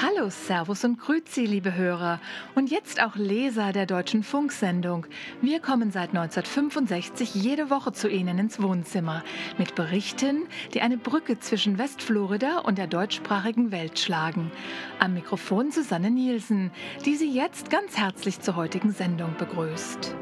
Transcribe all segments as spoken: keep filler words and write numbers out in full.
Hallo, Servus und Grüezi, liebe Hörer. Und jetzt auch Leser der Deutschen Funksendung. Wir kommen seit neunzehnhundertfünfundsechzig jede Woche zu Ihnen ins Wohnzimmer mit Berichten, die eine Brücke zwischen Westflorida und der deutschsprachigen Welt schlagen. Am Mikrofon Susanne Nielsen, die Sie jetzt ganz herzlich zur heutigen Sendung begrüßt.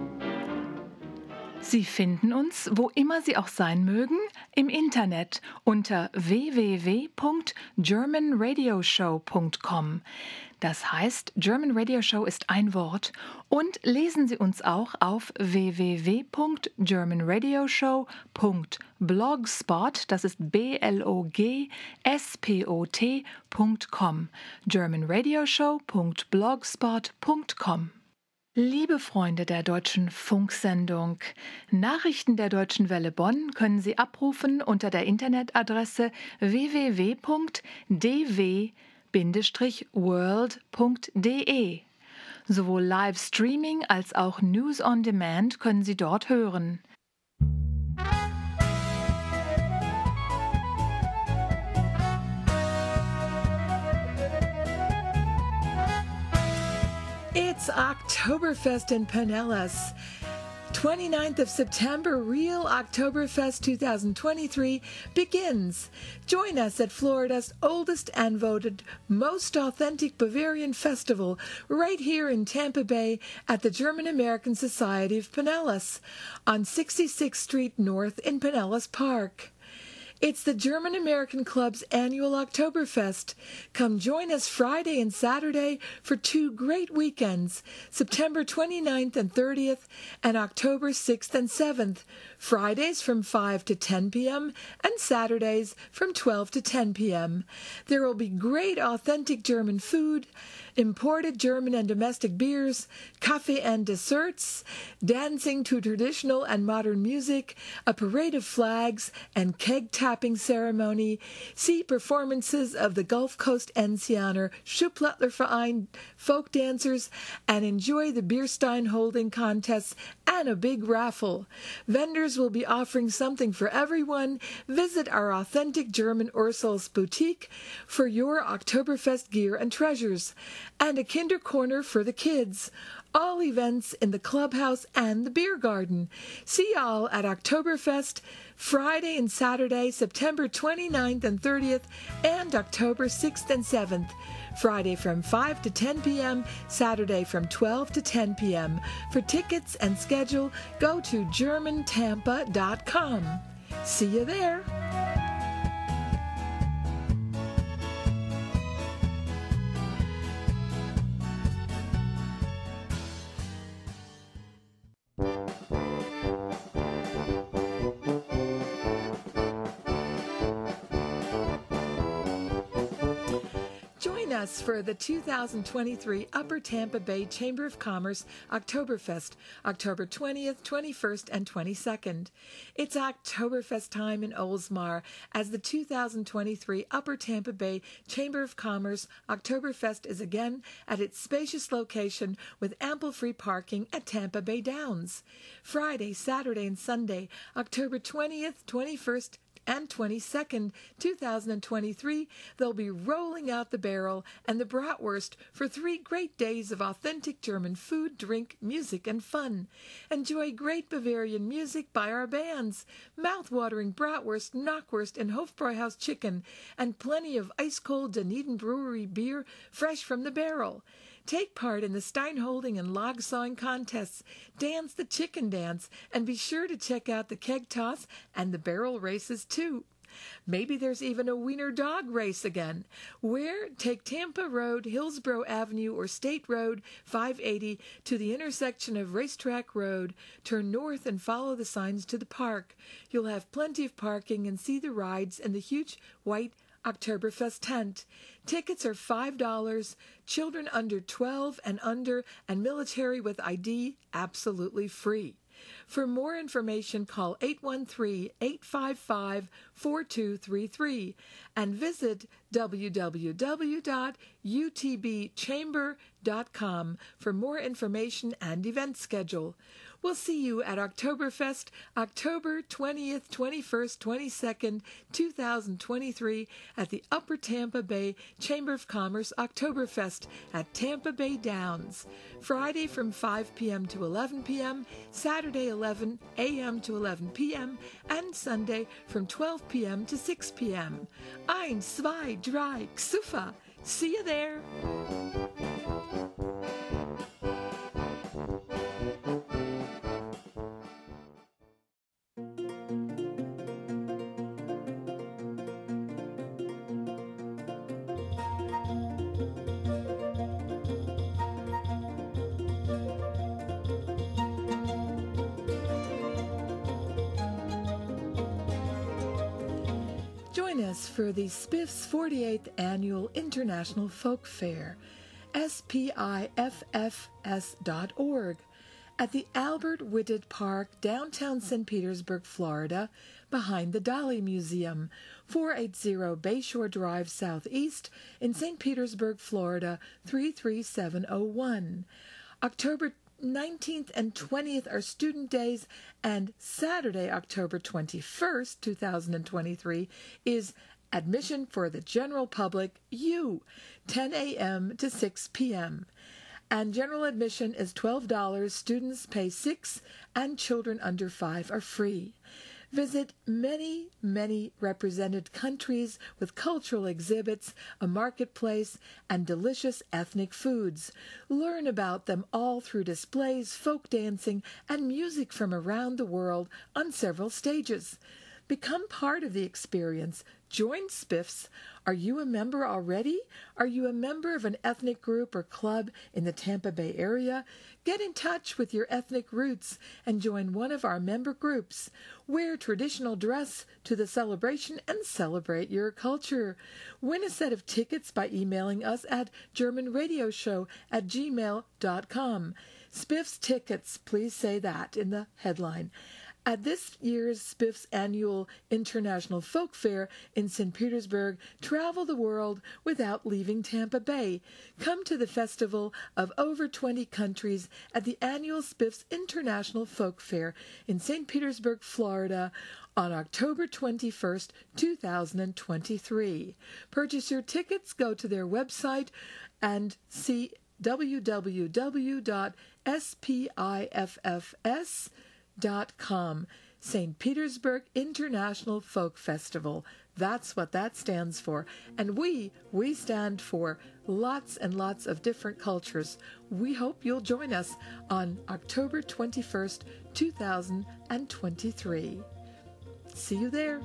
Sie finden uns, wo immer Sie auch sein mögen, im Internet unter w w w punkt german radio show punkt com. Das heißt, German Radio Show ist ein Wort. Und lesen Sie uns auch auf w w w punkt german radio show punkt blogspot, das ist B L O G S P O T punkt com, german radio show punkt blogspot punkt com. Liebe Freunde der Deutschen Funksendung, Nachrichten der Deutschen Welle Bonn können Sie abrufen unter der Internetadresse w w w punkt d w Bindestrich world punkt d e. Sowohl Livestreaming als auch News on Demand können Sie dort hören. It's Oktoberfest in Pinellas. twenty-ninth of September, Real Oktoberfest twenty twenty-three begins. Join us at Florida's oldest and voted most authentic Bavarian festival right here in Tampa Bay at the German American Society of Pinellas on sixty-sixth Street North in Pinellas Park. It's the German American Club's annual Oktoberfest. Come join us Friday and Saturday for two great weekends, September twenty-ninth and thirtieth and October sixth and seventh, Fridays from five to ten p.m. and Saturdays from twelve to ten p.m. There will be great authentic German food, imported German and domestic beers, coffee and desserts, dancing to traditional and modern music, a parade of flags, and keg tapping ceremony. See performances of the Gulf Coast Enzianer Schuhplattlerverein folk dancers, and enjoy the Bierstein holding contests and a big raffle. Vendors will be offering something for everyone. Visit our authentic German Ursul's boutique for your Oktoberfest gear and treasures, and a Kinder Corner for the kids. All events in the clubhouse and the beer garden. See y'all at Oktoberfest Friday and Saturday, September twenty-ninth and thirtieth, and October sixth and seventh. Friday from five to ten p.m., Saturday from twelve to ten p.m. For tickets and schedule, go to german tampa dot com. See you there. Us for the two thousand twenty-three Upper Tampa Bay Chamber of Commerce Oktoberfest, October twentieth, twenty-first, and twenty-second. It's Oktoberfest time in Oldsmar as the two thousand twenty-three Upper Tampa Bay Chamber of Commerce Oktoberfest is again at its spacious location with ample free parking at Tampa Bay Downs. Friday, Saturday, and Sunday, October twentieth, twenty-first, and twenty-second, two thousand twenty-three, they'll be rolling out the barrel and the bratwurst for three great days of authentic German food, drink, music, and fun. Enjoy great Bavarian music by our bands, mouth-watering bratwurst, knockwurst, and Hofbräuhaus chicken, and plenty of ice-cold Dunedin Brewery beer fresh from the barrel. Take part in the Steinholding and log sawing contests, dance the chicken dance, and be sure to check out the keg toss and the barrel races too. Maybe there's even a wiener dog race again. Where? Take Tampa Road, Hillsborough Avenue, or State Road five eighty to the intersection of Racetrack Road. Turn north and follow the signs to the park. You'll have plenty of parking and see the rides in the huge white Oktoberfest tent. Tickets are five dollars, children under twelve and under, and military with I D absolutely free. For more information, call eight one three, eight five five, four two three three and visit w w w dot u t b chamber dot com for more information and event schedule. We'll see you at Oktoberfest, October twentieth, twenty-first, twenty-second, two thousand twenty-three at the Upper Tampa Bay Chamber of Commerce Oktoberfest at Tampa Bay Downs. Friday from five p.m. to eleven p.m., Saturday eleven a.m. to eleven p.m., and Sunday from twelve p.m. to six p.m. Ein, zwei, drei, Xufa. See you there. Join us for the Spiff's forty-eighth Annual International Folk Fair, S P I F F S dot org, at the Albert Whitted Park, downtown Saint Petersburg, Florida, behind the Dali Museum, four eighty Bayshore Drive Southeast in Saint Petersburg, Florida, three three seven oh one. October nineteenth and twentieth are student days, and Saturday, October twenty-first, two thousand twenty-three, is admission for the general public, you, ten a.m. to six p.m. And general admission is twelve dollars. Students pay six dollars, and children under five are free. Visit many, many represented countries with cultural exhibits, a marketplace, and delicious ethnic foods. Learn about them all through displays, folk dancing, and music from around the world on several stages. Become part of the experience. Join Spiffs. Are you a member already? Are you a member of an ethnic group or club in the Tampa Bay area? Get in touch with your ethnic roots and join one of our member groups. Wear traditional dress to the celebration and celebrate your culture. Win a set of tickets by emailing us at german radio show at gmail dot com. Spiff's tickets, please say that in the headline. At this year's Spiff's Annual International Folk Fair in Saint Petersburg, travel the world without leaving Tampa Bay. Come to the festival of over twenty countries at the annual Spiff's International Folk Fair in Saint Petersburg, Florida, on October twenty-first, two thousand twenty-three. Purchase your tickets, go to their website, and see w w w dot spiffs dot com. Saint Petersburg International Folk Festival. That's what that stands for. And we, we stand for lots and lots of different cultures. We hope you'll join us on October twenty-first, two thousand twenty-three. See you there.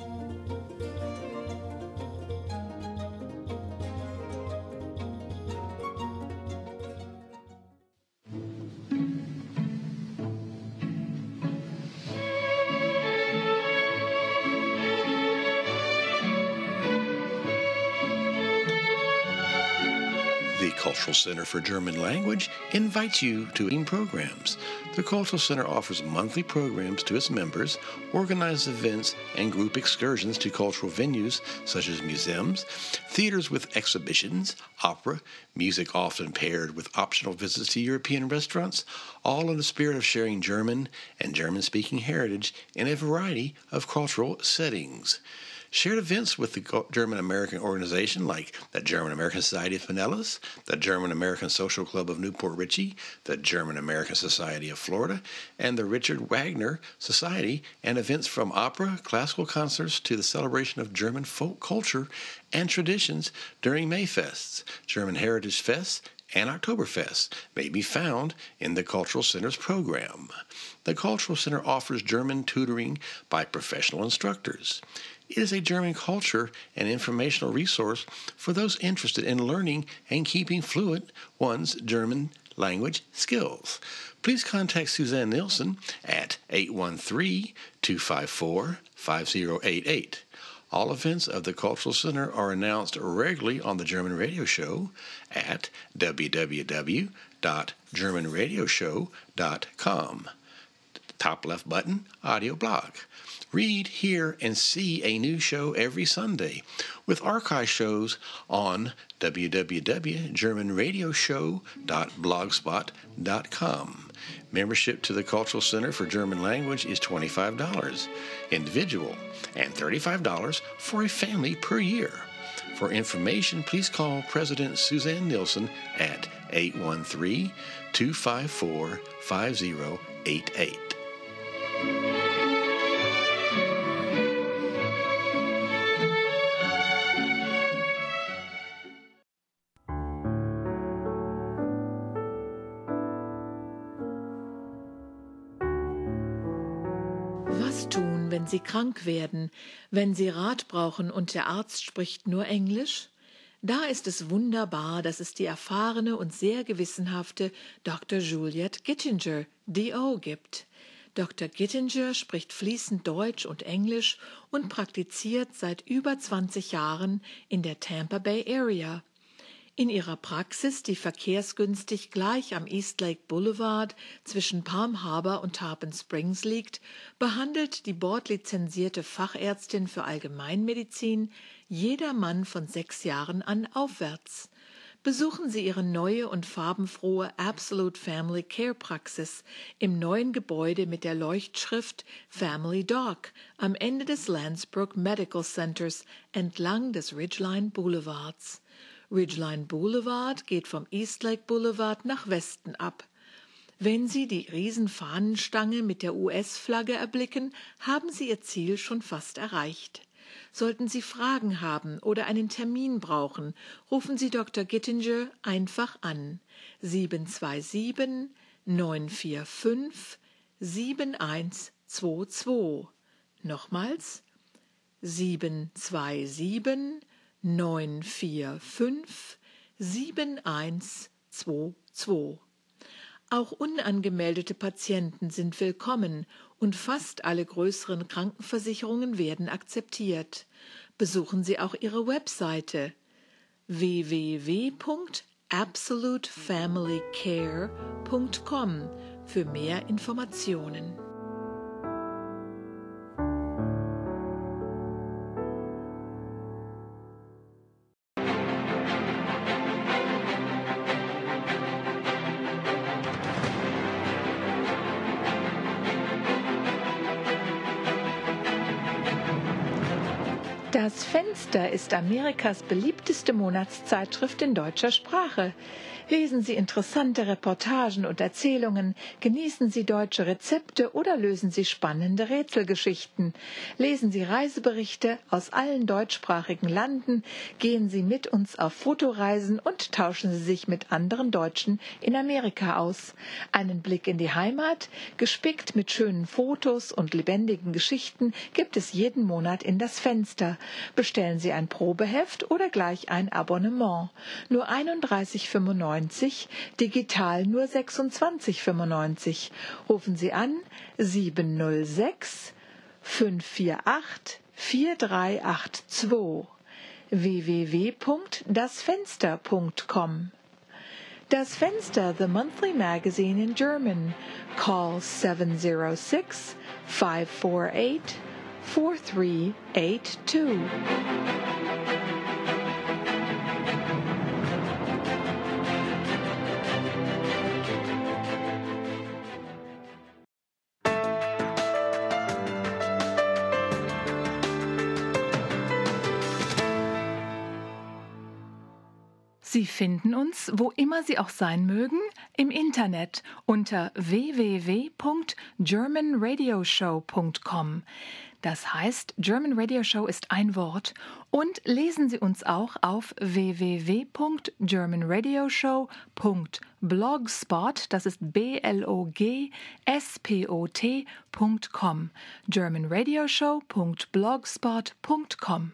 The Cultural Center for German Language invites you to evening programs. The Cultural Center offers monthly programs to its members, organizes events and group excursions to cultural venues such as museums, theaters with exhibitions, opera, music often paired with optional visits to European restaurants, all in the spirit of sharing German and German-speaking heritage in a variety of cultural settings. Shared events with the German-American organization like the German-American Society of Pinellas, the German-American Social Club of Newport Richey, the German-American Society of Florida, and the Richard Wagner Society, and events from opera, classical concerts to the celebration of German folk culture and traditions during Mayfests, German Heritage Fests, and Oktoberfest may be found in the Cultural Center's program. The Cultural Center offers German tutoring by professional instructors. It is a German culture and informational resource for those interested in learning and keeping fluent one's German language skills. Please contact Suzanne Nielsen at eight one three, two five four, five zero eight eight. All events of the Cultural Center are announced regularly on the German Radio Show at w w w dot german radio show dot com. Top left button, audio blog. Read, hear, and see a new show every Sunday with archive shows on w w w dot german radio show dot blogspot dot com. Membership to the Cultural Center for German Language is twenty-five dollars individual and thirty-five dollars for a family per year. For information, please call President Suzanne Nielsen at eight one three, two five four, five zero eight eight. Was tun, wenn Sie krank werden, wenn Sie Rat brauchen und der Arzt spricht nur Englisch? Da ist es wunderbar, dass es die erfahrene und sehr gewissenhafte Doktor Juliette Gittinger, D O, gibt. Doktor Gittinger spricht fließend Deutsch und Englisch und praktiziert seit über zwanzig Jahren in der Tampa Bay Area. In ihrer Praxis, die verkehrsgünstig gleich am East Lake Boulevard zwischen Palm Harbor und Tarpon Springs liegt, behandelt die bordlizenzierte Fachärztin für Allgemeinmedizin jedermann von sechs Jahren an aufwärts. Besuchen Sie Ihre neue und farbenfrohe Absolute Family Care Praxis im neuen Gebäude mit der Leuchtschrift Family Doc am Ende des Landsbrook Medical Centers entlang des Ridgeline Boulevards. Ridgeline Boulevard geht vom East Lake Boulevard nach Westen ab. Wenn Sie die Riesenfahnenstange mit der U S-Flagge erblicken, haben Sie Ihr Ziel schon fast erreicht. Sollten Sie Fragen haben oder einen Termin brauchen, rufen Sie Doktor Gittinger einfach an. sieben zwei sieben, neun vier fünf, sieben eins zwei zwei. Nochmals sieben zwei sieben, neun vier fünf, sieben eins zwei zwei. Auch unangemeldete Patienten sind willkommen und fast alle größeren Krankenversicherungen werden akzeptiert. Besuchen Sie auch ihre Webseite w w w punkt absolute family care punkt com für mehr Informationen. Das Fenster ist Amerikas beliebteste Monatszeitschrift in deutscher Sprache. Lesen Sie interessante Reportagen und Erzählungen, genießen Sie deutsche Rezepte oder lösen Sie spannende Rätselgeschichten. Lesen Sie Reiseberichte aus allen deutschsprachigen Landen, gehen Sie mit uns auf Fotoreisen und tauschen Sie sich mit anderen Deutschen in Amerika aus. Einen Blick in die Heimat, gespickt mit schönen Fotos und lebendigen Geschichten, gibt es jeden Monat in das Fenster. Bestellen Sie ein Probeheft oder gleich ein Abonnement. Nur einunddreißig fünfundneunzig, digital nur sechsundzwanzig fünfundneunzig. Rufen Sie an sieben null sechs, fünf vier acht, vier drei acht zwei. w w w punkt das fenster punkt com. Das Fenster, the monthly magazine in German. Call seven zero six, five four eight, four three eight two. Sie finden uns, wo immer Sie auch sein mögen, im Internet unter w w w punkt german radio show punkt com. Das heißt, German Radio Show ist ein Wort. Und lesen Sie uns auch auf w w w punkt german radio show punkt blogspot, das ist B L O G S P O T punkt com. german radio show punkt blogspot punkt com.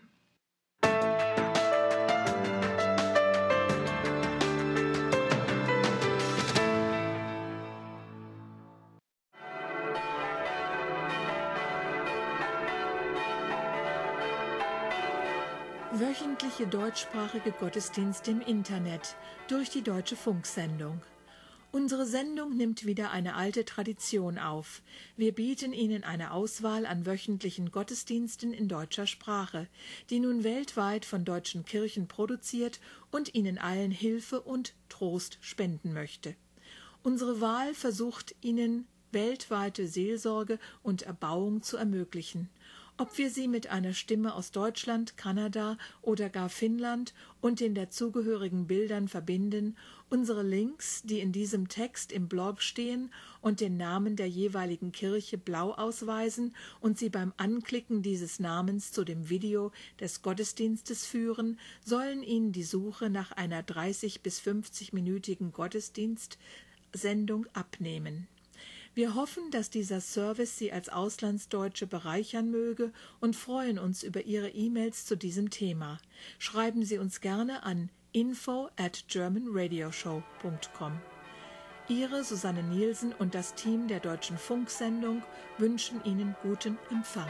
Wöchentliche deutschsprachige Gottesdienste im Internet durch die Deutsche Funksendung. Unsere Sendung nimmt wieder eine alte Tradition auf. Wir bieten Ihnen eine Auswahl an wöchentlichen Gottesdiensten in deutscher Sprache, die nun weltweit von deutschen Kirchen produziert und Ihnen allen Hilfe und Trost spenden möchte. Unsere Wahl versucht Ihnen weltweite Seelsorge und Erbauung zu ermöglichen. Ob wir sie mit einer Stimme aus Deutschland, Kanada oder gar Finnland und den dazugehörigen Bildern verbinden, unsere Links, die in diesem Text im Blog stehen und den Namen der jeweiligen Kirche blau ausweisen und sie beim Anklicken dieses Namens zu dem Video des Gottesdienstes führen, sollen Ihnen die Suche nach einer dreißig- bis fünfzig-minütigen Gottesdienstsendung abnehmen. Wir hoffen, dass dieser Service Sie als Auslandsdeutsche bereichern möge und freuen uns über Ihre E-Mails zu diesem Thema. Schreiben Sie uns gerne an info at german radio show punkt com. Ihre Susanne Nielsen und das Team der Deutschen Funksendung wünschen Ihnen guten Empfang.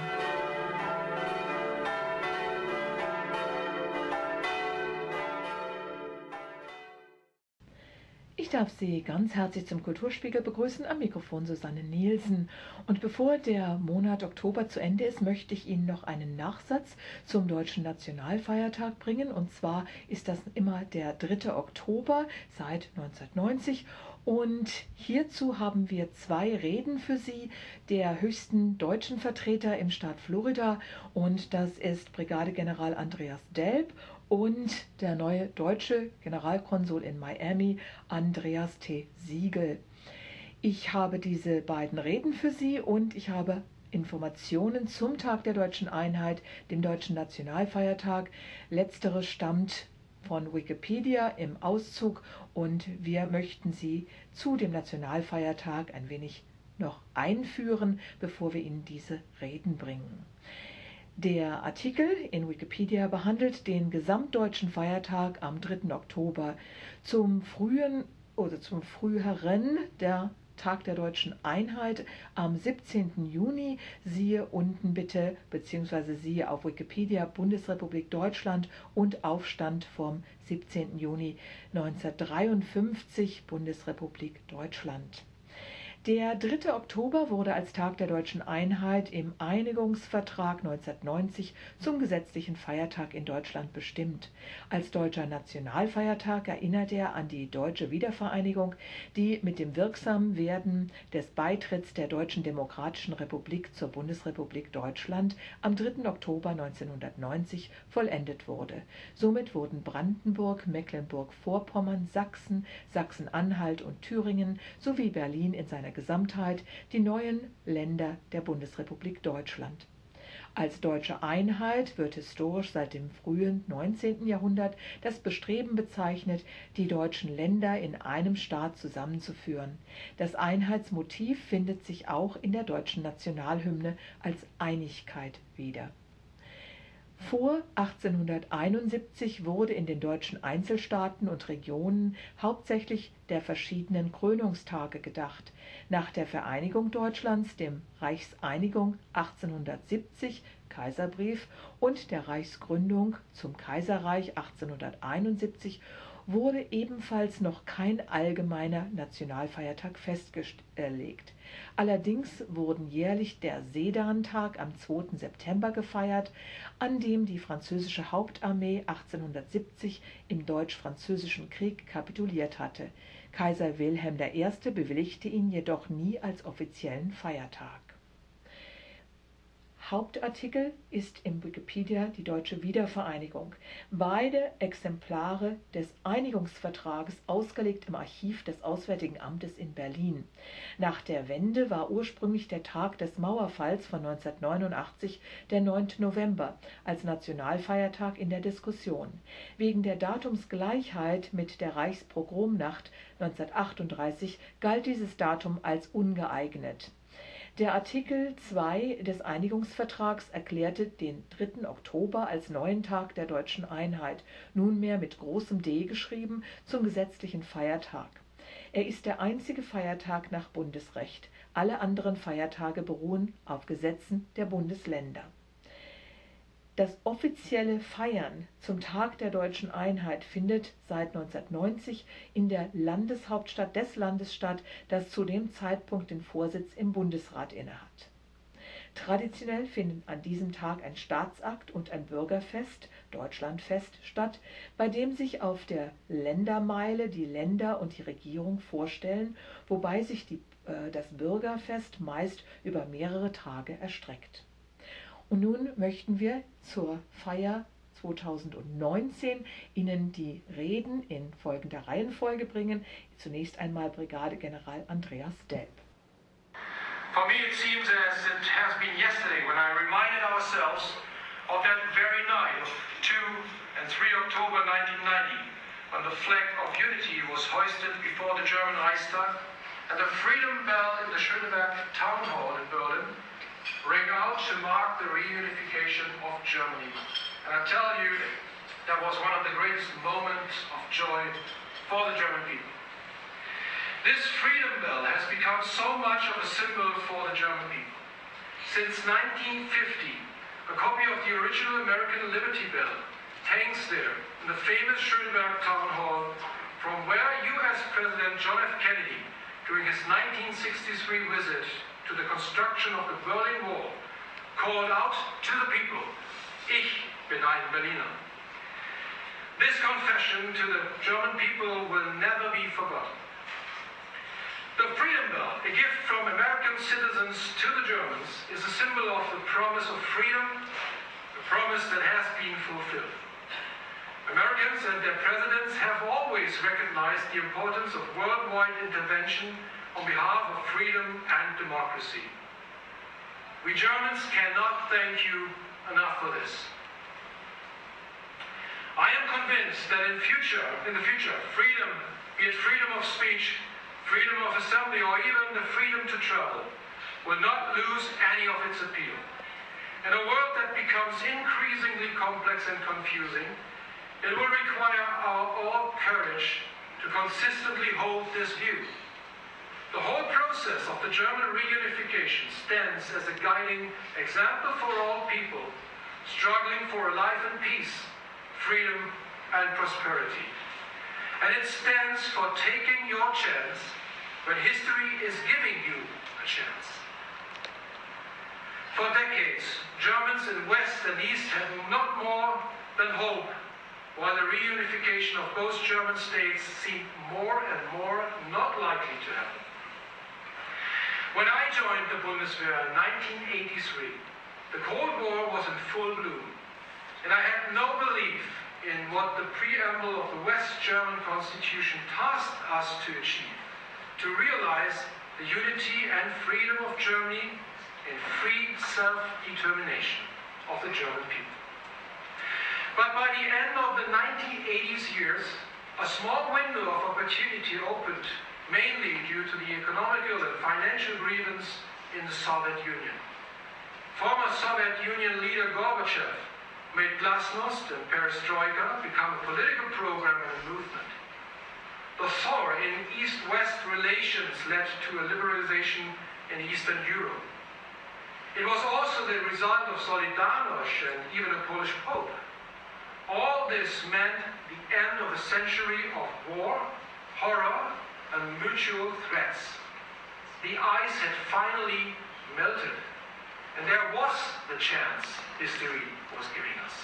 Ich darf Sie ganz herzlich zum Kulturspiegel begrüßen, am Mikrofon Susanne Nielsen. Und bevor der Monat Oktober zu Ende ist, möchte ich Ihnen noch einen Nachsatz zum deutschen Nationalfeiertag bringen. Und zwar ist das immer der dritte Oktober seit neunzehnhundertneunzig. Und hierzu haben wir zwei Reden für Sie der höchsten deutschen Vertreter im Staat Florida. Und das ist Brigadegeneral Andreas Delp und der neue deutsche Generalkonsul in Miami, Andreas T. Siegel. Ich habe diese beiden Reden für Sie und ich habe Informationen zum Tag der Deutschen Einheit, dem deutschen Nationalfeiertag. Letzteres stammt von Wikipedia im Auszug und wir möchten Sie zu dem Nationalfeiertag ein wenig noch einführen, bevor wir Ihnen diese Reden bringen. Der Artikel in Wikipedia behandelt den gesamtdeutschen Feiertag am dritten Oktober. Zum frühen oder zum früheren der Tag der Deutschen Einheit am siebzehnten Juni, siehe unten bitte, beziehungsweise siehe auf Wikipedia Bundesrepublik Deutschland und Aufstand vom siebzehnten Juni neunzehnhundertdreiundfünfzig Bundesrepublik Deutschland. Der dritte Oktober wurde als Tag der Deutschen Einheit im Einigungsvertrag neunzehnhundertneunzig zum gesetzlichen Feiertag in Deutschland bestimmt. Als deutscher Nationalfeiertag erinnert er an die deutsche Wiedervereinigung, die mit dem Wirksamwerden des Beitritts der Deutschen Demokratischen Republik zur Bundesrepublik Deutschland am dritten Oktober neunzehnhundertneunzig vollendet wurde. Somit wurden Brandenburg, Mecklenburg-Vorpommern, Sachsen, Sachsen-Anhalt und Thüringen sowie Berlin in seiner Gesamtheit die neuen Länder der Bundesrepublik Deutschland. Als deutsche Einheit wird historisch seit dem frühen neunzehnten Jahrhundert das Bestreben bezeichnet, die deutschen Länder in einem Staat zusammenzuführen. Das Einheitsmotiv findet sich auch in der deutschen Nationalhymne als Einigkeit wieder. Vor achtzehnhunderteinundsiebzig wurde in den deutschen Einzelstaaten und Regionen hauptsächlich der verschiedenen Krönungstage gedacht. Nach der Vereinigung Deutschlands, dem Reichseinigung achtzehnhundertsiebzig, Kaiserbrief, und der Reichsgründung zum Kaiserreich achtzehnhunderteinundsiebzig wurde ebenfalls noch kein allgemeiner Nationalfeiertag festgelegt. Allerdings wurden jährlich der Sedantag am zweiten September gefeiert, an dem die französische Hauptarmee achtzehnhundertsiebzig im Deutsch-Französischen Krieg kapituliert hatte. Kaiser Wilhelm der Erste bewilligte ihn jedoch nie als offiziellen Feiertag. Hauptartikel ist im Wikipedia die deutsche Wiedervereinigung. Beide Exemplare des Einigungsvertrages ausgelegt im Archiv des Auswärtigen Amtes in Berlin. Nach der Wende war ursprünglich der Tag des Mauerfalls von neunzehnhundertneunundachtzig, der neunte November, als Nationalfeiertag in der Diskussion. Wegen der Datumsgleichheit mit der Reichspogromnacht neunzehnhundertachtunddreißig galt dieses Datum als ungeeignet. Der Artikel zwei des Einigungsvertrags erklärte den dritten Oktober als neuen Tag der Deutschen Einheit, nunmehr mit großem D geschrieben, zum gesetzlichen Feiertag. Er ist der einzige Feiertag nach Bundesrecht. Alle anderen Feiertage beruhen auf Gesetzen der Bundesländer. Das offizielle Feiern zum Tag der deutschen Einheit findet seit neunzehnhundertneunzig in der Landeshauptstadt des Landes statt, das zu dem Zeitpunkt den Vorsitz im Bundesrat innehat. Traditionell finden an diesem Tag ein Staatsakt und ein Bürgerfest, Deutschlandfest, statt, bei dem sich auf der Ländermeile die Länder und die Regierung vorstellen, wobei sich die, äh, das Bürgerfest meist über mehrere Tage erstreckt. Und nun möchten wir zur Feier zweitausendneunzehn Ihnen die Reden in folgender Reihenfolge bringen. Zunächst einmal Brigadegeneral Andreas Delp. For me it seems as it has been yesterday when I reminded ourselves of that very night of second and third October nineteen ninety, when the flag of unity was hoisted before the German Reichstag and the freedom bell in the Schöneberg town hall in Berlin rang out to mark the reunification of Germany. And I tell you, that was one of the greatest moments of joy for the German people. This freedom bell has become so much of a symbol for the German people. Since nineteen fifty, a copy of the original American Liberty Bell hangs there in the famous Schöneberg town hall, from where U S President John F. Kennedy, during his nineteen sixty-three visit to the construction of the Berlin Wall, called out to the people, "Ich bin ein Berliner." This confession to the German people will never be forgotten. The Freedom Bell, a gift from American citizens to the Germans, is a symbol of the promise of freedom, a promise that has been fulfilled. Americans and their presidents have always recognized the importance of worldwide intervention on behalf of freedom and democracy. We Germans cannot thank you enough for this. I am convinced that in future, in the future, freedom, be it freedom of speech, freedom of assembly, or even the freedom to travel, will not lose any of its appeal. In a world that becomes increasingly complex and confusing, it will require our all courage to consistently hold this view. The whole process of the German reunification stands as a guiding example for all people struggling for a life in peace, freedom, and prosperity. And it stands for taking your chance when history is giving you a chance. For decades, Germans in West and East had not more than hope, while the reunification of both German states seemed more and more not likely to happen. When I joined the Bundeswehr in nineteen eighty-three, the Cold War was in full bloom, and I had no belief in what the preamble of the West German Constitution tasked us to achieve, to realize the unity and freedom of Germany in free self-determination of the German people. But by the end of the nineteen eighties years, a small window of opportunity opened, mainly due to the economical and financial grievance in the Soviet Union. Former Soviet Union leader Gorbachev made glasnost and perestroika become a political program and a movement. The thaw in East-West relations led to a liberalization in Eastern Europe. It was also the result of Solidarność and even a Polish Pope. All this meant the end of a century of war, horror, and mutual threats. The ice had finally melted, and there was the chance history was giving us.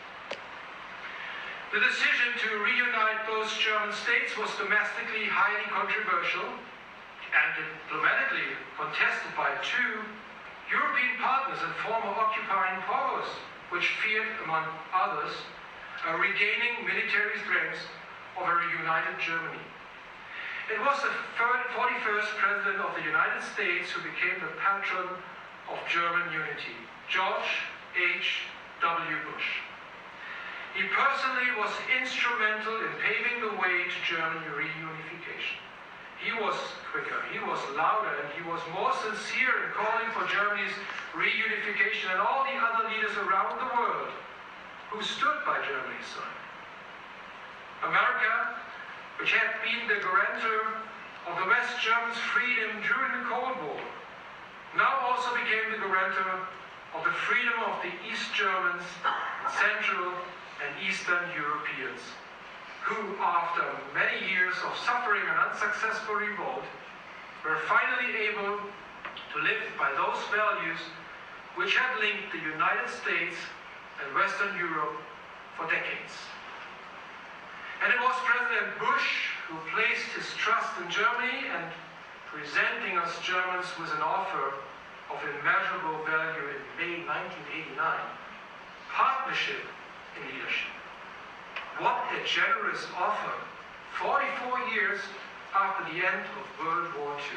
The decision to reunite both German states was domestically highly controversial and diplomatically contested by two European partners and former occupying powers, which feared, among others, a regaining military strength of a reunited Germany. It was the forty-first President of the United States who became the patron of German unity, George H W Bush. He personally was instrumental in paving the way to German reunification. He was quicker, he was louder, and he was more sincere in calling for Germany's reunification than all the other leaders around the world who stood by Germany's side. America, which had been the guarantor of the West Germans' freedom during the Cold War, now also became the guarantor of the freedom of the East Germans, Central and Eastern Europeans, who, after many years of suffering and unsuccessful revolt, were finally able to live by those values which had linked the United States and Western Europe for decades. And it was President Bush who placed his trust in Germany and presenting us Germans with an offer of immeasurable value in May nineteen eighty-nine, partnership in leadership. What a generous offer, forty-four years after the end of World War Two.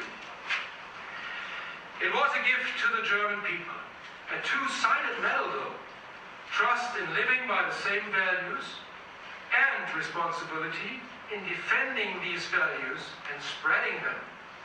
It was a gift to the German people, a two-sided medal though, trust in living by the same values and responsibility in defending these values and spreading them.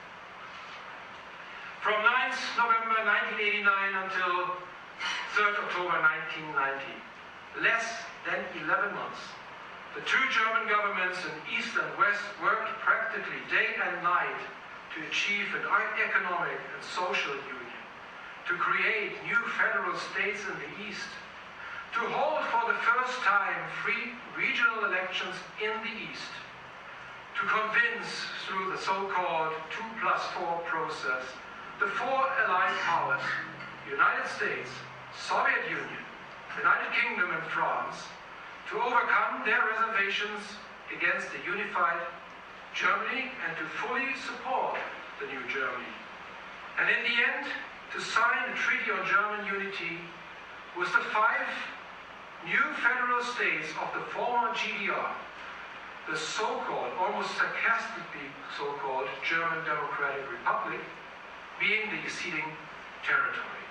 From ninth November nineteen eighty-nine until third October nineteen ninety, less than eleven months, the two German governments in East and West worked practically day and night to achieve an economic and social union, to create new federal states in the East, to hold for the first time free regional elections in the East, to convince through the so-called two plus four process the four allied powers, United States, Soviet Union, United Kingdom and France, to overcome their reservations against the unified Germany and to fully support the new Germany. And in the end, to sign a treaty on German unity with the five new federal states of the former G D R, the so-called, almost sarcastically so-called German Democratic Republic, being the acceding territory.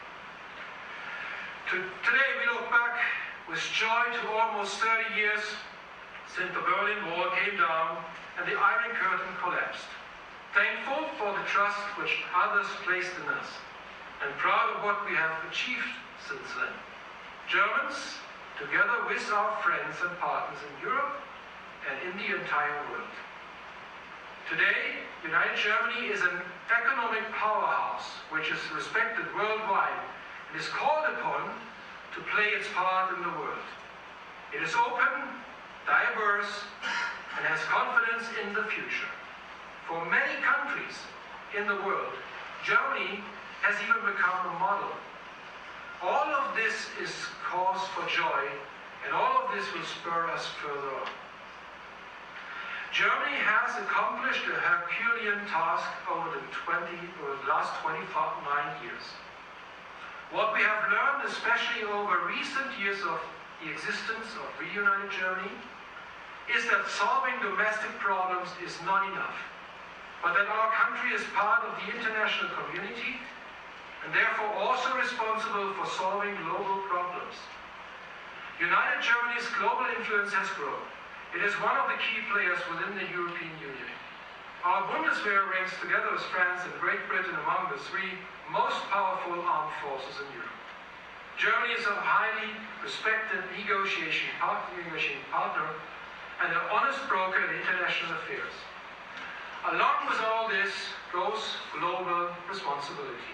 To, today we look back with joy to almost thirty years since the Berlin Wall came down and the Iron Curtain collapsed. Thankful for the trust which others placed in us, and proud of what we have achieved since then. Germans, together with our friends and partners in Europe and in the entire world. Today, United Germany is an economic powerhouse which is respected worldwide and is called upon to play its part in the world. It is open, diverse, and has confidence in the future. For many countries in the world, Germany has even become a model. All of this is cause for joy, and all of this will spur us further on. Germany has accomplished a Herculean task over the, twenty, over the last twenty-nine years. What we have learned, especially over recent years of the existence of reunited Germany, is that solving domestic problems is not enough, but that our country is part of the international community and therefore also responsible for solving global problems. United Germany's global influence has grown. It is one of the key players within the European Union. Our Bundeswehr ranks together with France and Great Britain among the three most powerful armed forces in Europe. Germany is a highly respected negotiation partner and an honest broker in international affairs. Along with all this goes global responsibility.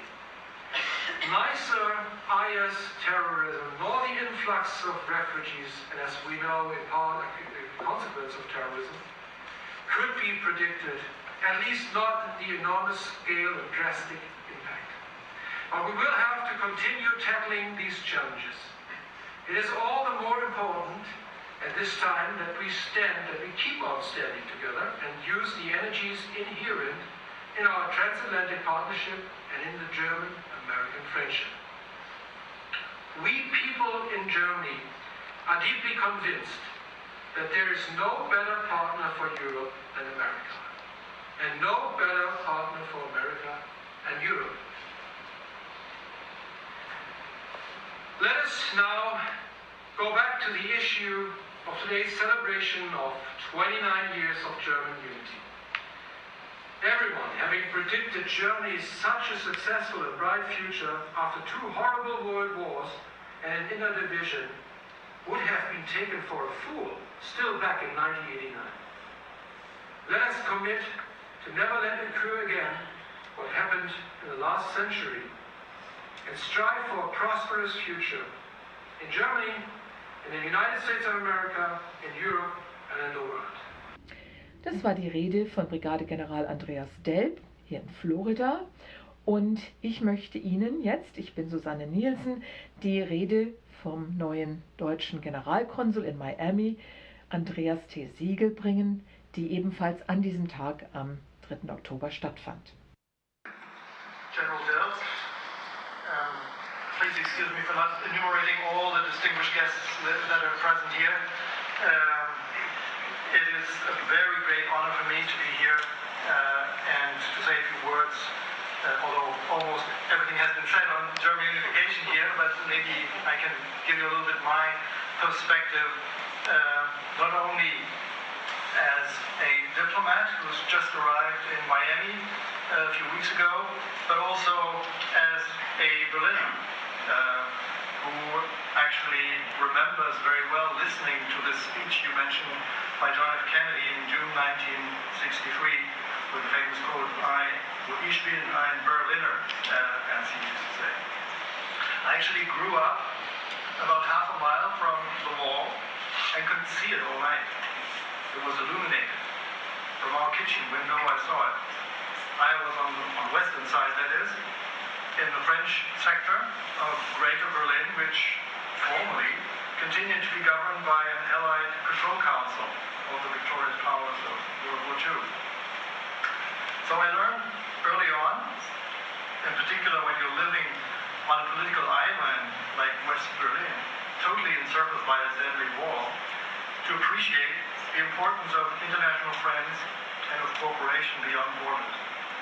Neither I S terrorism nor the influx of refugees, and as we know in part a consequence of terrorism, could be predicted, at least not the enormous scale and drastic impact. But we will have to continue tackling these challenges. It is all the more important at this time that we stand, that we keep on standing together and use the energies inherent in our transatlantic partnership and in the German-American friendship. We people in Germany are deeply convinced that there is no better partner for Europe than America, and no better partner for America and Europe. Let us now go back to the issue of today's celebration of twenty-nine years of German unity. Everyone, having predicted Germany's such a successful and bright future after two horrible world wars and an inner division, would have been taken for a fool still back in nineteen eighty-nine. Let us commit to never let it occur again what happened in the last century, and strive for a prosperous future in Germany, in the United States of America, in Europe and in the world. Das war die Rede von Brigadegeneral Andreas Delp hier in Florida. Und ich möchte Ihnen jetzt, ich bin Susanne Nielsen, die Rede vom neuen deutschen Generalkonsul in Miami, Andreas T. Siegel, bringen, die ebenfalls an diesem Tag am dritten Oktober stattfand. General Delp, um, please excuse me for not enumerating all the distinguished guests that, that are present here. Um, it is a very great honor for me to be here uh, and to say a few words. Uh, although almost everything has been said on German unification here, but maybe I can give you a little bit my perspective, uh, not only as a diplomat who's just arrived in Miami a few weeks ago, but also as a Berliner uh, who actually remembers very well listening to this speech you mentioned by John F. Kennedy in June nineteen sixty-three, with the famous quote, I, ich bin ein Berliner, uh, as he used to say. I actually grew up about half a mile from the wall and could see it all night. It was illuminated. From our kitchen window I saw it. I was on the, on the western side, that is, in the French sector of Greater Berlin, which formerly continued to be governed by an Allied Control Council of the victorious powers of World War Two. So I learned early on, in particular when you're living on a political island like West Berlin, totally encircled by a deadly wall, to appreciate the importance of international friends and of cooperation beyond borders.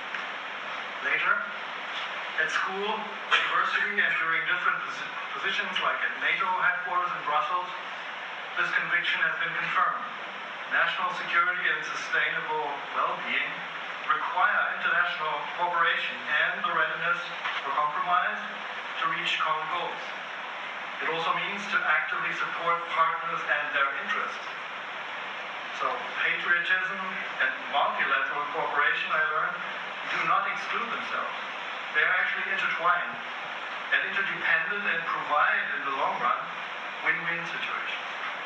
Later, at school, university, and during different pos positions like at NATO headquarters in Brussels, this conviction has been confirmed. National security and sustainable well-being require international cooperation and the readiness for compromise to reach common goals. It also means to actively support partners and their interests. So patriotism and multilateral cooperation, I learned, do not exclude themselves. They are actually intertwined and interdependent and provide, in the long run, win-win situations.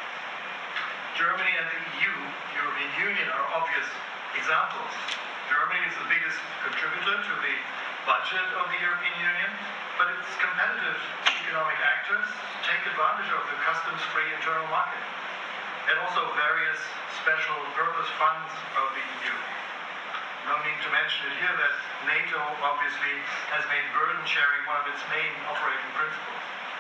Germany and the E U, European Union, are obvious examples. Germany is the biggest contributor to the budget of the European Union, but its competitive economic actors take advantage of the customs-free internal market and also various special purpose funds of the E U. No need to mention it here that NATO obviously has made burden sharing one of its main operating principles.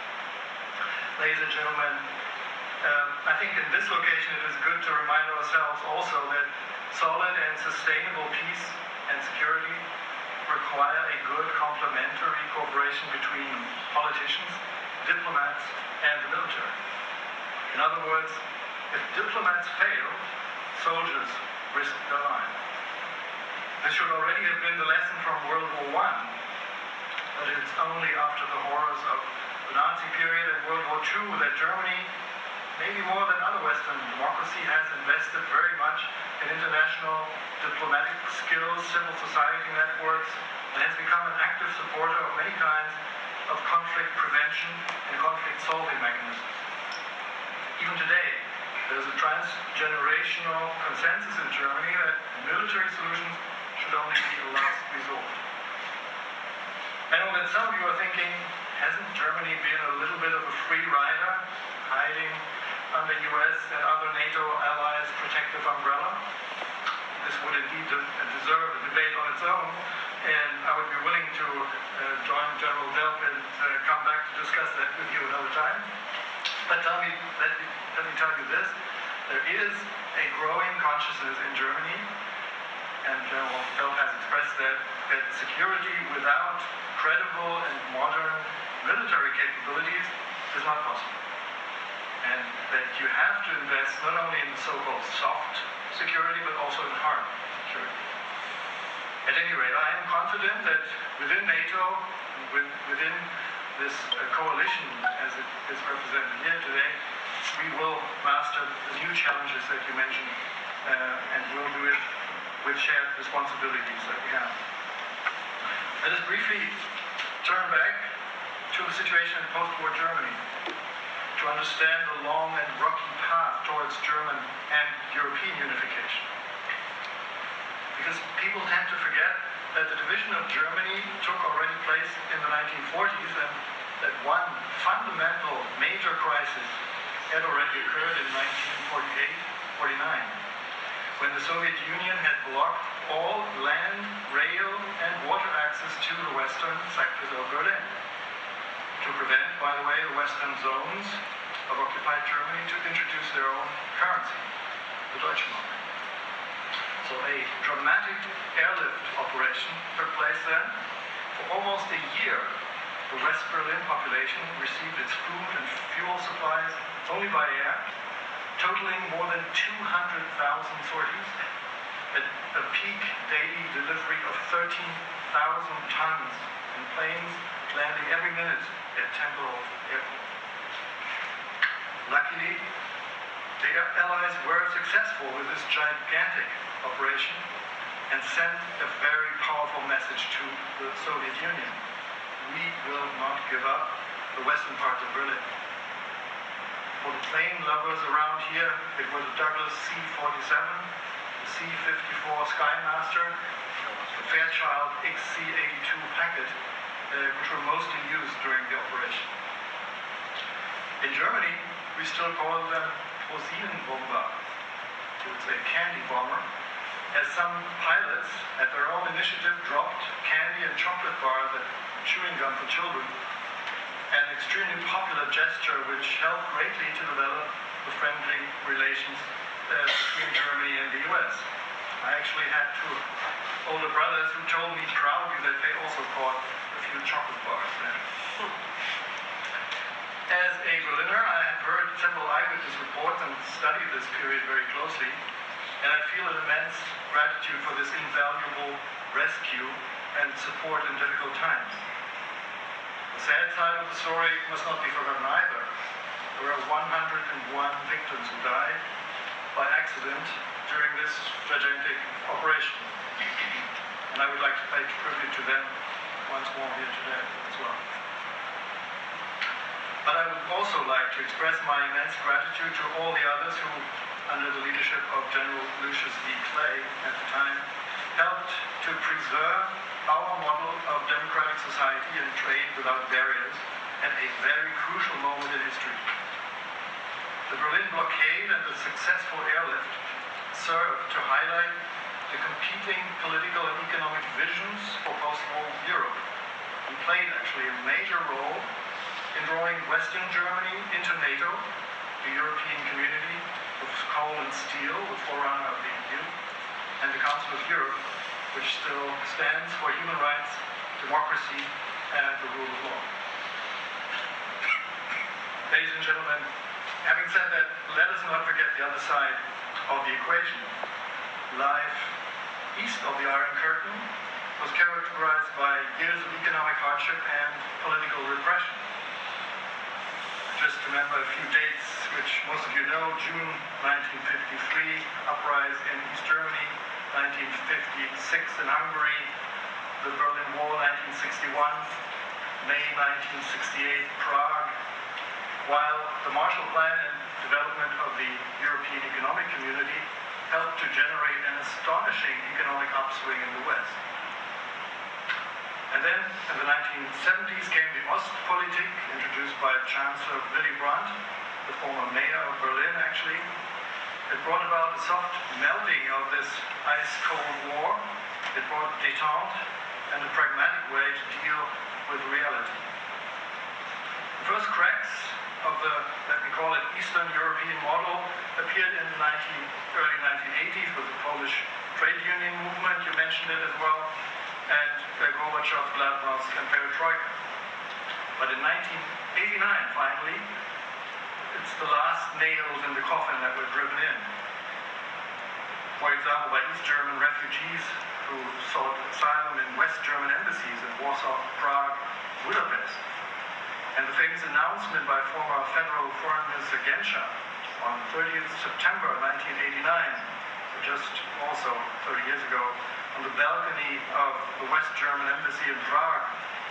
Ladies and gentlemen, um, I think in this location it is good to remind ourselves also that solid and sustainable peace and security require a good complementary cooperation between politicians, diplomats, and the military. In other words, if diplomats fail, soldiers risk their lives. This should already have been the lesson from World War One, but it's only after the horrors of the Nazi period and World War Two that Germany, maybe more than other Western democracy, has invested very much in international diplomatic skills, civil society networks, and has become an active supporter of many kinds of conflict prevention and conflict solving mechanisms. Even today, there's a transgenerational consensus in Germany that military solutions should only be a last resort. I know that some of you are thinking, hasn't Germany been a little bit of a free rider, hiding under U S and other NATO allies' protective umbrella? This would indeed deserve a debate on its own, and I would be willing to uh, join General Delp and uh, come back to discuss that with you another time. But tell me, let me, let me tell you this, there is a growing consciousness in Germany, and General Delp has expressed that, that security without credible and modern military capabilities is not possible. And that you have to invest not only in so-called soft security, but also in hard security. At any rate, I am confident that within NATO, with, within this uh, coalition as it is represented here today, we will master the new challenges that you mentioned, uh, and we'll do it with shared responsibilities that we have. Let us briefly turn back to the situation in post-war Germany, to understand the long and rocky path towards German and European unification. Because people tend to forget that the division of Germany took already place in the nineteen forties, and that one fundamental major crisis had already occurred in nineteen forty-eight forty-nine, when the Soviet Union had blocked all land, rail, and water access to the western sectors of Berlin, to prevent, by the way, the western zones of occupied Germany to introduce their own currency, the Deutsche Mark. So a dramatic airlift operation took place then. For almost a year, the West Berlin population received its food and fuel supplies only by air, totaling more than two hundred thousand sorties, at a peak daily delivery of thirteen thousand tons, and planes landing every minute at Tempelhof Airport. Luckily, the Allies were successful with this gigantic operation and sent a very powerful message to the Soviet Union. We will not give up the western part of Berlin. For the plane lovers around here, it was the Douglas C forty-seven, the C fifty-four Skymaster, the Fairchild X C eighty-two Packet, uh, which were mostly used during the operation. In Germany, we still call them Rosinenbomber, it's a candy bomber, as some pilots, at their own initiative, dropped candy and chocolate bars at chewing gum for children, an extremely popular gesture which helped greatly to develop the friendly relations uh, between Germany and the U S. I actually had two older brothers who told me proudly that they also caught a few chocolate bars then. As a Berliner, I have heard several eyewitness reports and studied this period very closely, and I feel an immense gratitude for this invaluable rescue and support in difficult times. The sad side of the story must not be forgotten either. There were one hundred one victims who died by accident during this gigantic operation. And I would like to pay tribute to them once more here today as well. But I would also like to express my immense gratitude to all the others who, under the leadership of General Lucius V. Clay at the time, helped to preserve our model of democratic society and trade without barriers at a very crucial moment in history. The Berlin blockade and the successful airlift served to highlight the competing political and economic visions for post-war Europe, and played actually a major role in drawing Western Germany into NATO, the European community of coal and steel, the forerunner of the E U, and the Council of Europe, which still stands for human rights, democracy, and the rule of law. Ladies and gentlemen, having said that, let us not forget the other side of the equation. Life east of the Iron Curtain was characterized by years of economic hardship and political repression. Just to remember a few dates, which most of you know: June nineteen fifty-three, uprising in East Germany; nineteen fifty-six in Hungary; the Berlin Wall nineteen sixty-one; May nineteen sixty-eight, Prague. While the Marshall Plan and development of the European Economic Community helped to generate an astonishing economic upswing in the West. And then, in the nineteen seventies, came the Ostpolitik, introduced by Chancellor Willy Brandt, the former mayor of Berlin, actually. It brought about a soft melting of this ice-cold war. It brought détente and a pragmatic way to deal with reality. The first cracks of the, let me call it, Eastern European model appeared in the early nineteen eighties with the Polish trade union movement. You mentioned it as well. And uh, Gorbachev, Glasnost, and Perestroika. But in nineteen eighty-nine, finally, it's the last nails in the coffin that were driven in. For example, by East German refugees who sought asylum in West German embassies in Warsaw, Prague, Budapest. And the famous announcement by former Federal Foreign Minister Genscher on thirtieth September nineteen eighty-nine, just also thirty years ago, on the balcony of the West German embassy in Prague,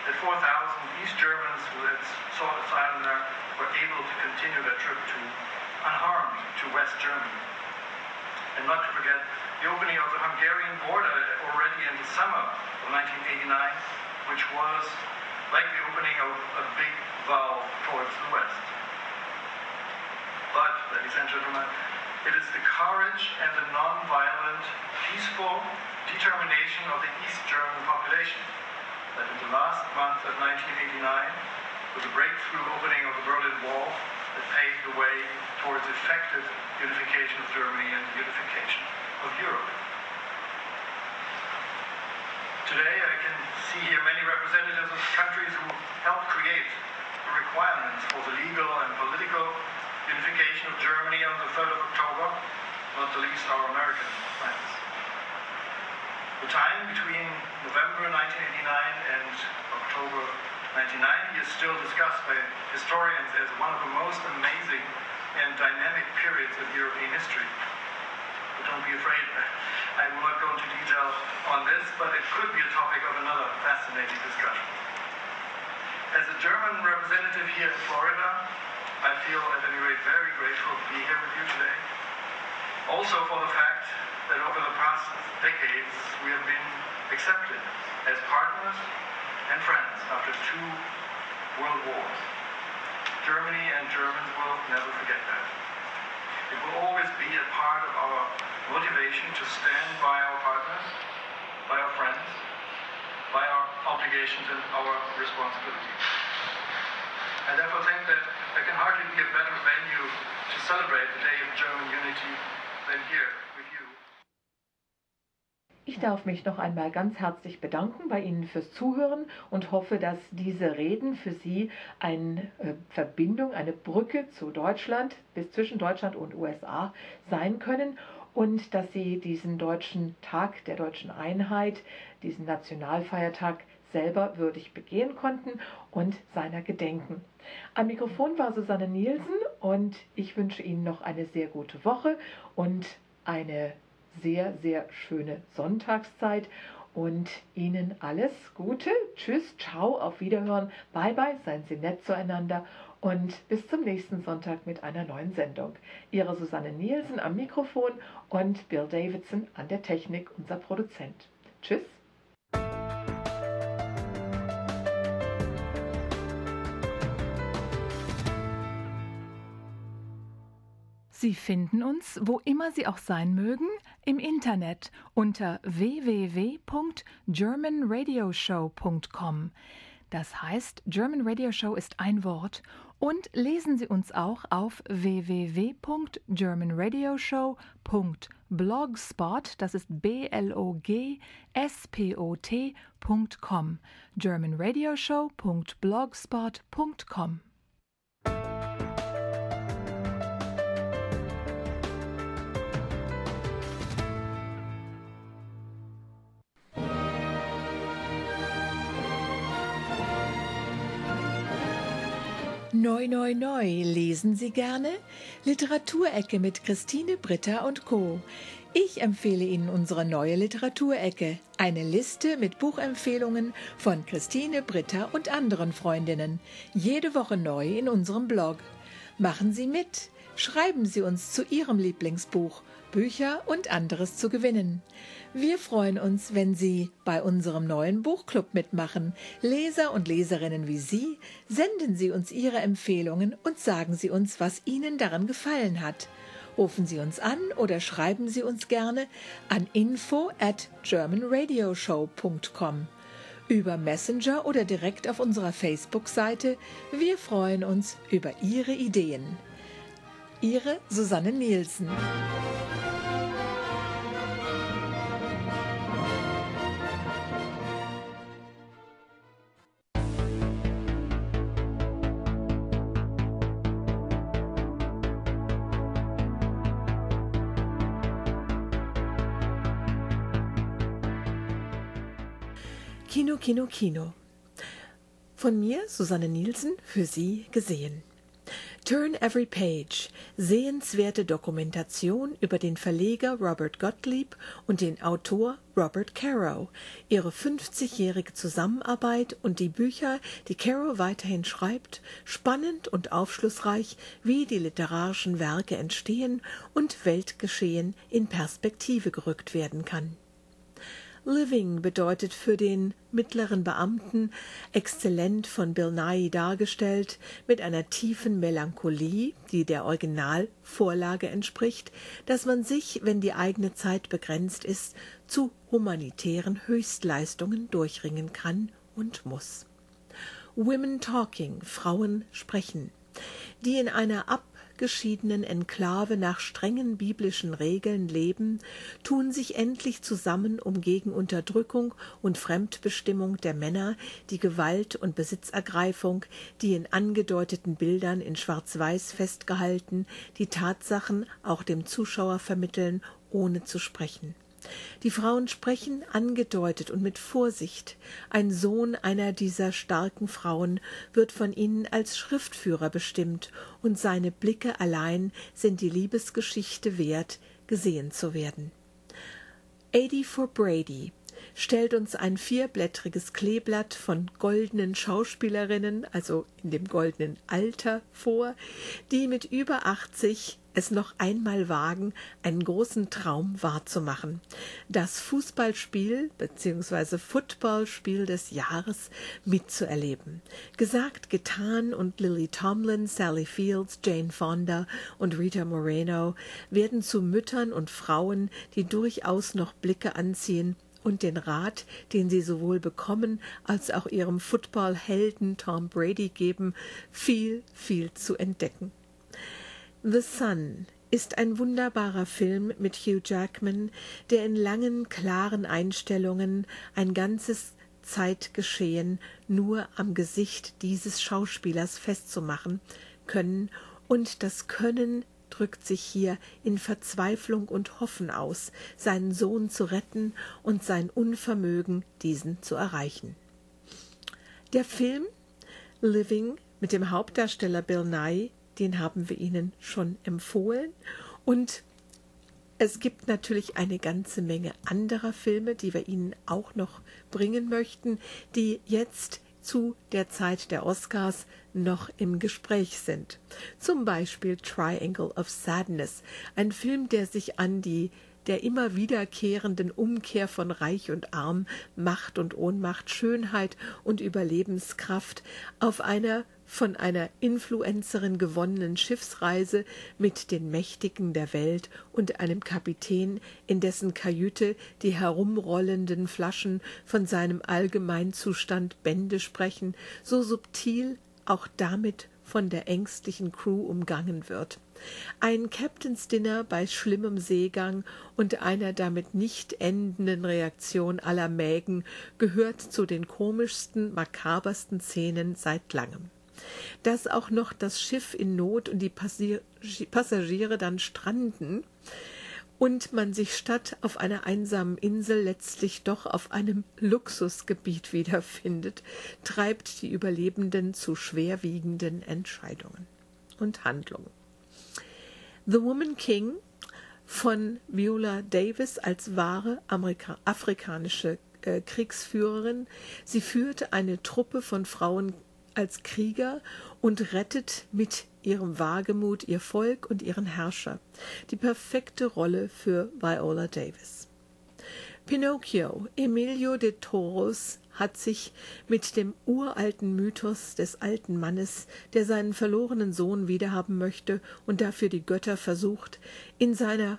that four thousand East Germans who had sought asylum there were able to continue their trip to unharmed to West Germany. And not to forget the opening of the Hungarian border already in the summer of nineteen eighty-nine, which was like the opening of a big valve towards the West. But, ladies and gentlemen, it is the courage and the non-violent, peaceful determination of the East German population that in the last month of nineteen eighty-nine, with the breakthrough opening of the Berlin Wall, that paved the way towards effective unification of Germany and unification of Europe. Today I can see here many representatives of countries who helped create the requirements for the legal and political unification of Germany on the third of October, not the least our American friends. The time between November nineteen eighty-nine and October nineteen ninety is still discussed by historians as one of the most amazing and dynamic periods of European history. But don't be afraid, I will not go into detail on this, but it could be a topic of another fascinating discussion. As a German representative here in Florida, I feel at any rate very grateful to be here with you today. Also for the fact that over the past decades we have been accepted as partners and friends after two world wars. Germany and Germans will never forget that. It will always be a part of our motivation to stand by our partners, by our friends, by our obligations and our responsibilities. I therefore think that there can hardly be a better venue to celebrate the Day of German Unity than here with you. Ich darf mich noch einmal ganz herzlich bedanken bei Ihnen fürs Zuhören und hoffe, dass diese Reden für Sie eine äh, Verbindung, eine Brücke zu Deutschland, bis zwischen Deutschland und U S A sein können und dass Sie diesen deutschen Tag der deutschen Einheit, diesen Nationalfeiertag selber würdig begehen konnten und seiner gedenken. Am Mikrofon war Susanne Nielsen und ich wünsche Ihnen noch eine sehr gute Woche und eine sehr, sehr schöne Sonntagszeit und Ihnen alles Gute. Tschüss, ciao, auf Wiederhören, bye bye, seien Sie nett zueinander und bis zum nächsten Sonntag mit einer neuen Sendung. Ihre Susanne Nielsen am Mikrofon und Bill Davidson an der Technik, unser Produzent. Tschüss. Sie finden uns, wo immer Sie auch sein mögen, im Internet unter w w w punkt german radio show punkt com. Das heißt, German Radio Show ist ein Wort. Und lesen Sie uns auch auf w w w punkt german radio show punkt blogspot, das ist B L O G S P O T punkt com, german radio show punkt blogspot punkt com. Neu, neu, neu. Lesen Sie gerne? Literaturecke mit Christine Britta und Co. Ich empfehle Ihnen unsere neue Literaturecke. Eine Liste mit Buchempfehlungen von Christine Britta und anderen Freundinnen. Jede Woche neu in unserem Blog. Machen Sie mit. Schreiben Sie uns zu Ihrem Lieblingsbuch, Bücher und anderes zu gewinnen. Wir freuen uns, wenn Sie bei unserem neuen Buchclub mitmachen. Leser und Leserinnen wie Sie, senden Sie uns Ihre Empfehlungen und sagen Sie uns, was Ihnen daran gefallen hat. Rufen Sie uns an oder schreiben Sie uns gerne an info at german radio show punkt com. Über Messenger oder direkt auf unserer Facebook-Seite. Wir freuen uns über Ihre Ideen. Ihre Susanne Nielsen. Kino, Kino, Kino. Von mir, Susanne Nielsen, für Sie gesehen. Turn Every Page, sehenswerte Dokumentation über den Verleger Robert Gottlieb und den Autor Robert Caro, ihre fünfzigjährige Zusammenarbeit und die Bücher, die Caro weiterhin schreibt, spannend und aufschlussreich, wie die literarischen Werke entstehen und Weltgeschehen in Perspektive gerückt werden kann. Living bedeutet für den mittleren Beamten, exzellent von Bill Nighy dargestellt, mit einer tiefen Melancholie, die der Originalvorlage entspricht, dass man sich, wenn die eigene Zeit begrenzt ist, zu humanitären Höchstleistungen durchringen kann und muss. Women Talking, Frauen sprechen, die in einer abgeschiedenen Enklave nach strengen biblischen Regeln leben, tun sich endlich zusammen, um gegen Unterdrückung und Fremdbestimmung der Männer, die Gewalt und Besitzergreifung, die in angedeuteten Bildern in Schwarz-Weiß festgehalten, die Tatsachen auch dem Zuschauer vermitteln, ohne zu sprechen. Die Frauen sprechen angedeutet und mit Vorsicht. Ein Sohn einer dieser starken Frauen wird von ihnen als Schriftführer bestimmt, und seine Blicke allein sind die Liebesgeschichte wert, gesehen zu werden. eighty for Brady stellt uns ein vierblättriges Kleeblatt von goldenen Schauspielerinnen, also in dem goldenen Alter, vor, die mit über achtzig es noch einmal wagen, einen großen Traum wahrzumachen, das Fußballspiel bzw. Footballspiel des Jahres mitzuerleben. Gesagt, getan, und Lily Tomlin, Sally Fields, Jane Fonda und Rita Moreno werden zu Müttern und Frauen, die durchaus noch Blicke anziehen und den Rat, den sie sowohl bekommen als auch ihrem Football-Helden Tom Brady geben, viel, viel zu entdecken. The Sun ist ein wunderbarer Film mit Hugh Jackman, der in langen, klaren Einstellungen ein ganzes Zeitgeschehen nur am Gesicht dieses Schauspielers festzumachen können, und das Können drückt sich hier in Verzweiflung und Hoffen aus, seinen Sohn zu retten und sein Unvermögen, diesen zu erreichen. Der Film Living mit dem Hauptdarsteller Bill Nighy, den haben wir Ihnen schon empfohlen, und es gibt natürlich eine ganze Menge anderer Filme, die wir Ihnen auch noch bringen möchten, die jetzt zu der Zeit der Oscars noch im Gespräch sind. Zum Beispiel Triangle of Sadness, ein Film, der sich an die der immer wiederkehrenden Umkehr von Reich und Arm, Macht und Ohnmacht, Schönheit und Überlebenskraft auf einer von einer Influencerin gewonnenen Schiffsreise mit den Mächtigen der Welt und einem Kapitän, in dessen Kajüte die herumrollenden Flaschen von seinem Allgemeinzustand Bände sprechen, so subtil auch damit von der ängstlichen Crew umgangen wird. Ein Captain's Dinner bei schlimmem Seegang und einer damit nicht endenden Reaktion aller Mägen gehört zu den komischsten, makabersten Szenen seit langem. Dass auch noch das Schiff in Not und die Passagiere dann stranden und man sich statt auf einer einsamen Insel letztlich doch auf einem Luxusgebiet wiederfindet, treibt die Überlebenden zu schwerwiegenden Entscheidungen und Handlungen. The Woman King von Viola Davis als wahre Amerika- afrikanische äh, Kriegsführerin. Sie führt eine Truppe von Frauen als Krieger und rettet mit ihrem Wagemut ihr Volk und ihren Herrscher. Die perfekte Rolle für Viola Davis. Pinocchio, Emilio de Toros, hat sich mit dem uralten Mythos des alten Mannes, der seinen verlorenen Sohn wiederhaben möchte und dafür die Götter versucht, in seiner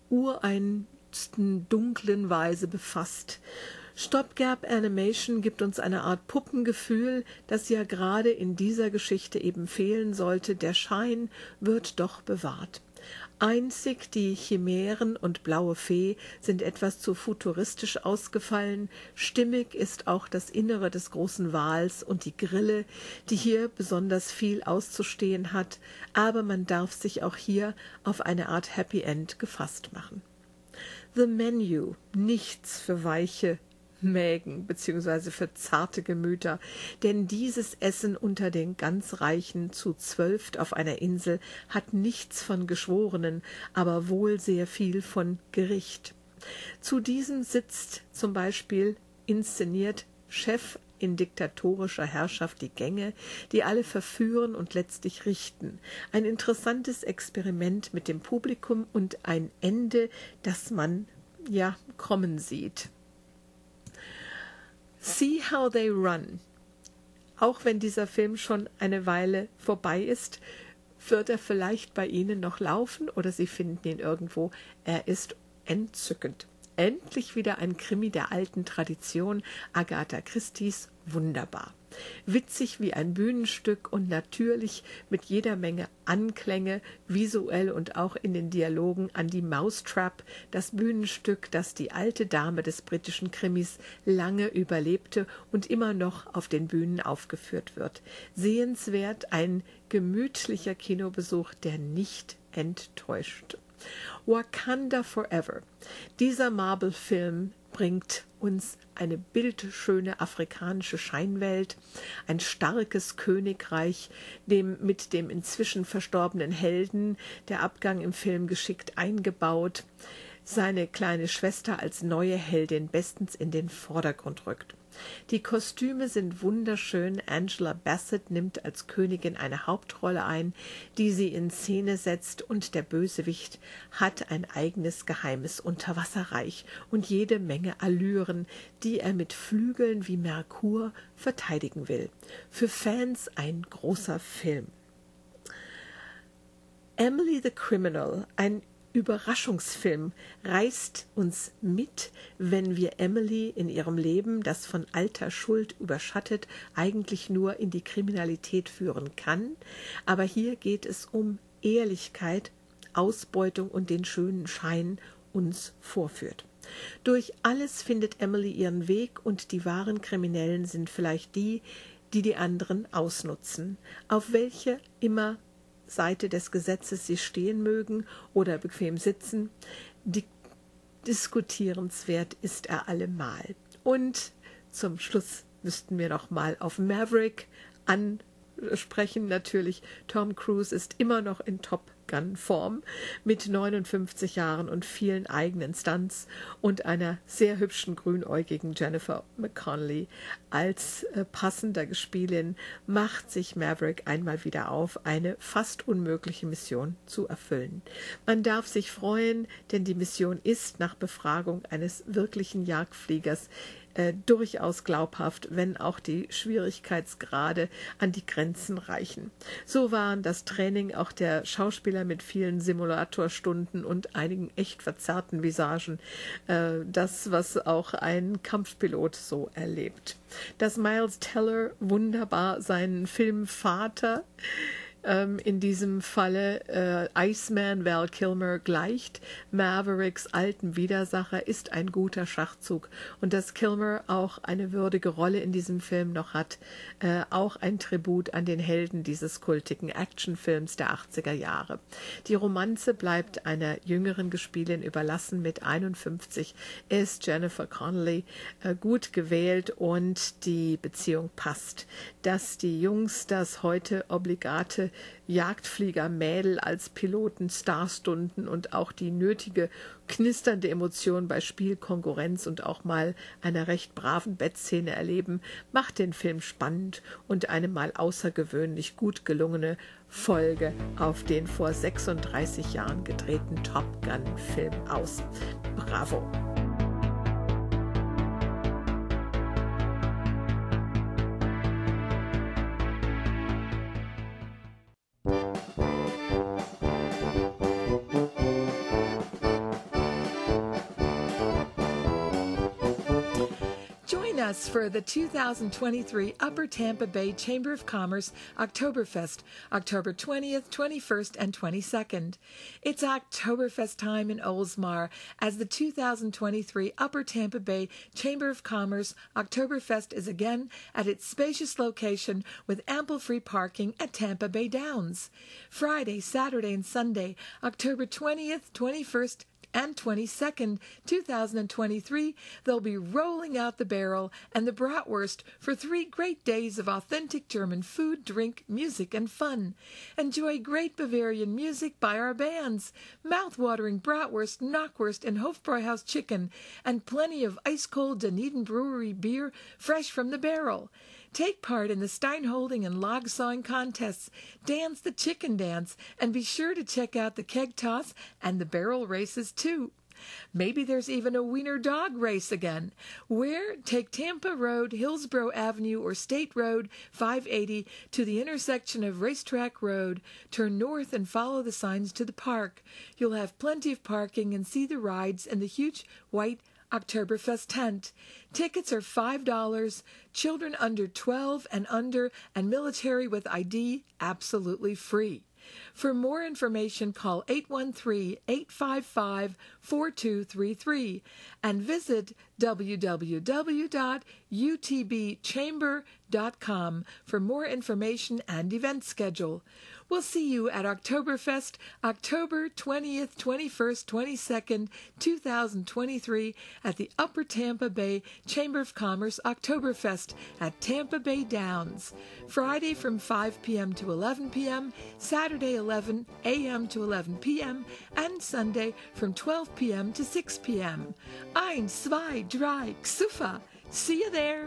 ureinsten dunklen Weise befasst. Stopgap Animation gibt uns eine Art Puppengefühl, das ja gerade in dieser Geschichte eben fehlen sollte. Der Schein wird doch bewahrt. Einzig die Chimären und Blaue Fee sind etwas zu futuristisch ausgefallen. Stimmig ist auch das Innere des großen Wals und die Grille, die hier besonders viel auszustehen hat, aber man darf sich auch hier auf eine Art Happy End gefasst machen. The Menu, nichts für weiche Mägen bzw. für zarte Gemüter, denn dieses Essen unter den ganz Reichen zu zwölft auf einer Insel hat nichts von Geschworenen, aber wohl sehr viel von Gericht. Zu diesem sitzt zum Beispiel inszeniert Chef in diktatorischer Herrschaft die Gänge, die alle verführen und letztlich richten. Ein interessantes Experiment mit dem Publikum und ein Ende, das man ja kommen sieht. See How They Run. Auch wenn dieser Film schon eine Weile vorbei ist, wird er vielleicht bei Ihnen noch laufen oder Sie finden ihn irgendwo. Er ist entzückend. Endlich wieder ein Krimi der alten Tradition, Agatha Christie's, wunderbar. Witzig wie ein Bühnenstück und natürlich mit jeder Menge Anklänge, visuell und auch in den Dialogen an die Mousetrap, das Bühnenstück, das die alte Dame des britischen Krimis lange überlebte und immer noch auf den Bühnen aufgeführt wird. Sehenswert, ein gemütlicher Kinobesuch, der nicht enttäuscht. Wakanda Forever. Dieser Marvel-Film bringt uns eine bildschöne afrikanische Scheinwelt, ein starkes Königreich, dem mit dem inzwischen verstorbenen Helden der Abgang im Film geschickt eingebaut, seine kleine Schwester als neue Heldin bestens in den Vordergrund rückt. Die Kostüme sind wunderschön. Angela Bassett nimmt als Königin eine Hauptrolle ein, die sie in Szene setzt, und der Bösewicht hat ein eigenes geheimes Unterwasserreich und jede Menge Allüren, die er mit Flügeln wie Merkur verteidigen will. Für Fans ein großer Film. Emily the Criminal, ein Überraschungsfilm, reißt uns mit, wenn wir Emily in ihrem Leben, das von alter Schuld überschattet, eigentlich nur in die Kriminalität führen kann. Aber hier geht es um Ehrlichkeit, Ausbeutung und den schönen Schein uns vorführt. Durch alles findet Emily ihren Weg und die wahren Kriminellen sind vielleicht die, die die anderen ausnutzen, auf welche immer Seite des Gesetzes sie stehen mögen oder bequem sitzen. Die, diskutierenswert ist er allemal. Und zum Schluss müssten wir noch mal auf Maverick ansprechen. Natürlich, Tom Cruise ist immer noch in Top-Gun-Form mit neunundfünfzig Jahren und vielen eigenen Stunts und einer sehr hübschen grünäugigen Jennifer McConnelly als äh, passender Gespielin macht sich Maverick einmal wieder auf, eine fast unmögliche Mission zu erfüllen. Man darf sich freuen, denn die Mission ist nach Befragung eines wirklichen Jagdfliegers Äh, durchaus glaubhaft, wenn auch die Schwierigkeitsgrade an die Grenzen reichen. So waren das Training auch der Schauspieler mit vielen Simulatorstunden und einigen echt verzerrten Visagen äh, das, was auch ein Kampfpilot so erlebt. Dass Miles Teller wunderbar seinen Film Vater Ähm, in diesem Falle äh, Iceman Val Kilmer gleicht Mavericks alten Widersacher, ist ein guter Schachzug. Und dass Kilmer auch eine würdige Rolle in diesem Film noch hat, äh, auch ein Tribut an den Helden dieses kultigen Actionfilms der achtziger Jahre. Die Romanze bleibt einer jüngeren Gespielin überlassen. Mit einundfünfzig ist Jennifer Connelly äh, gut gewählt und die Beziehung passt. Dass die Jungs das heute obligate Jagdflieger-Mädel als Piloten Starstunden und auch die nötige knisternde Emotion bei Spielkonkurrenz und auch mal einer recht braven Bettszene erleben, macht den Film spannend und eine mal außergewöhnlich gut gelungene Folge auf den vor sechsunddreißig Jahren gedrehten Top Gun-Film aus. Bravo! Us for the two thousand twenty-three Upper Tampa Bay Chamber of Commerce Oktoberfest, October twentieth, twenty-first, and twenty-second. It's Oktoberfest time in Oldsmar as the two thousand twenty-three Upper Tampa Bay Chamber of Commerce Oktoberfest is again at its spacious location with ample free parking at Tampa Bay Downs. Friday, Saturday, and Sunday, October twentieth, twenty-first, and twenty-second, two thousand twenty-three, they'll be rolling out the barrel and the bratwurst for three great days of authentic German food, drink, music, and fun. Enjoy great Bavarian music by our bands, mouth-watering bratwurst, knockwurst, and Hofbräuhaus chicken, and plenty of ice-cold Dunedin Brewery beer fresh from the barrel. Take part in the steinholding and log sawing contests, dance the chicken dance, and be sure to check out the keg toss and the barrel races too. Maybe there's even a wiener dog race again. Where? Take Tampa Road, Hillsborough Avenue, or State Road five eighty to the intersection of Racetrack Road. Turn north and follow the signs to the park. You'll have plenty of parking and see the rides in the huge white Oktoberfest tent. Tickets are five dollars, children under twelve and under, and military with I D absolutely free. For more information, call eight one three, eight five five, four two three three and visit w w w dot u t b chamber dot com for more information and event schedule. We'll see you at Oktoberfest, October twentieth, twenty-first, twenty-second, two thousand twenty-three at the Upper Tampa Bay Chamber of Commerce Oktoberfest at Tampa Bay Downs. Friday from five p.m. to eleven p.m., Saturday eleven a.m. to eleven p.m., and Sunday from twelve p.m. to six p.m. Ein, zwei, drei, Xufa. See you there.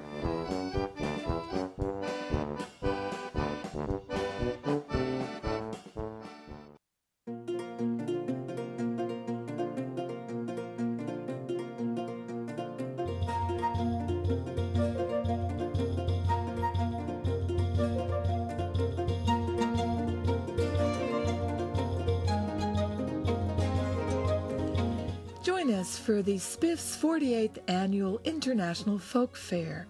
Join us for the Spiff's forty-eighth Annual International Folk Fair,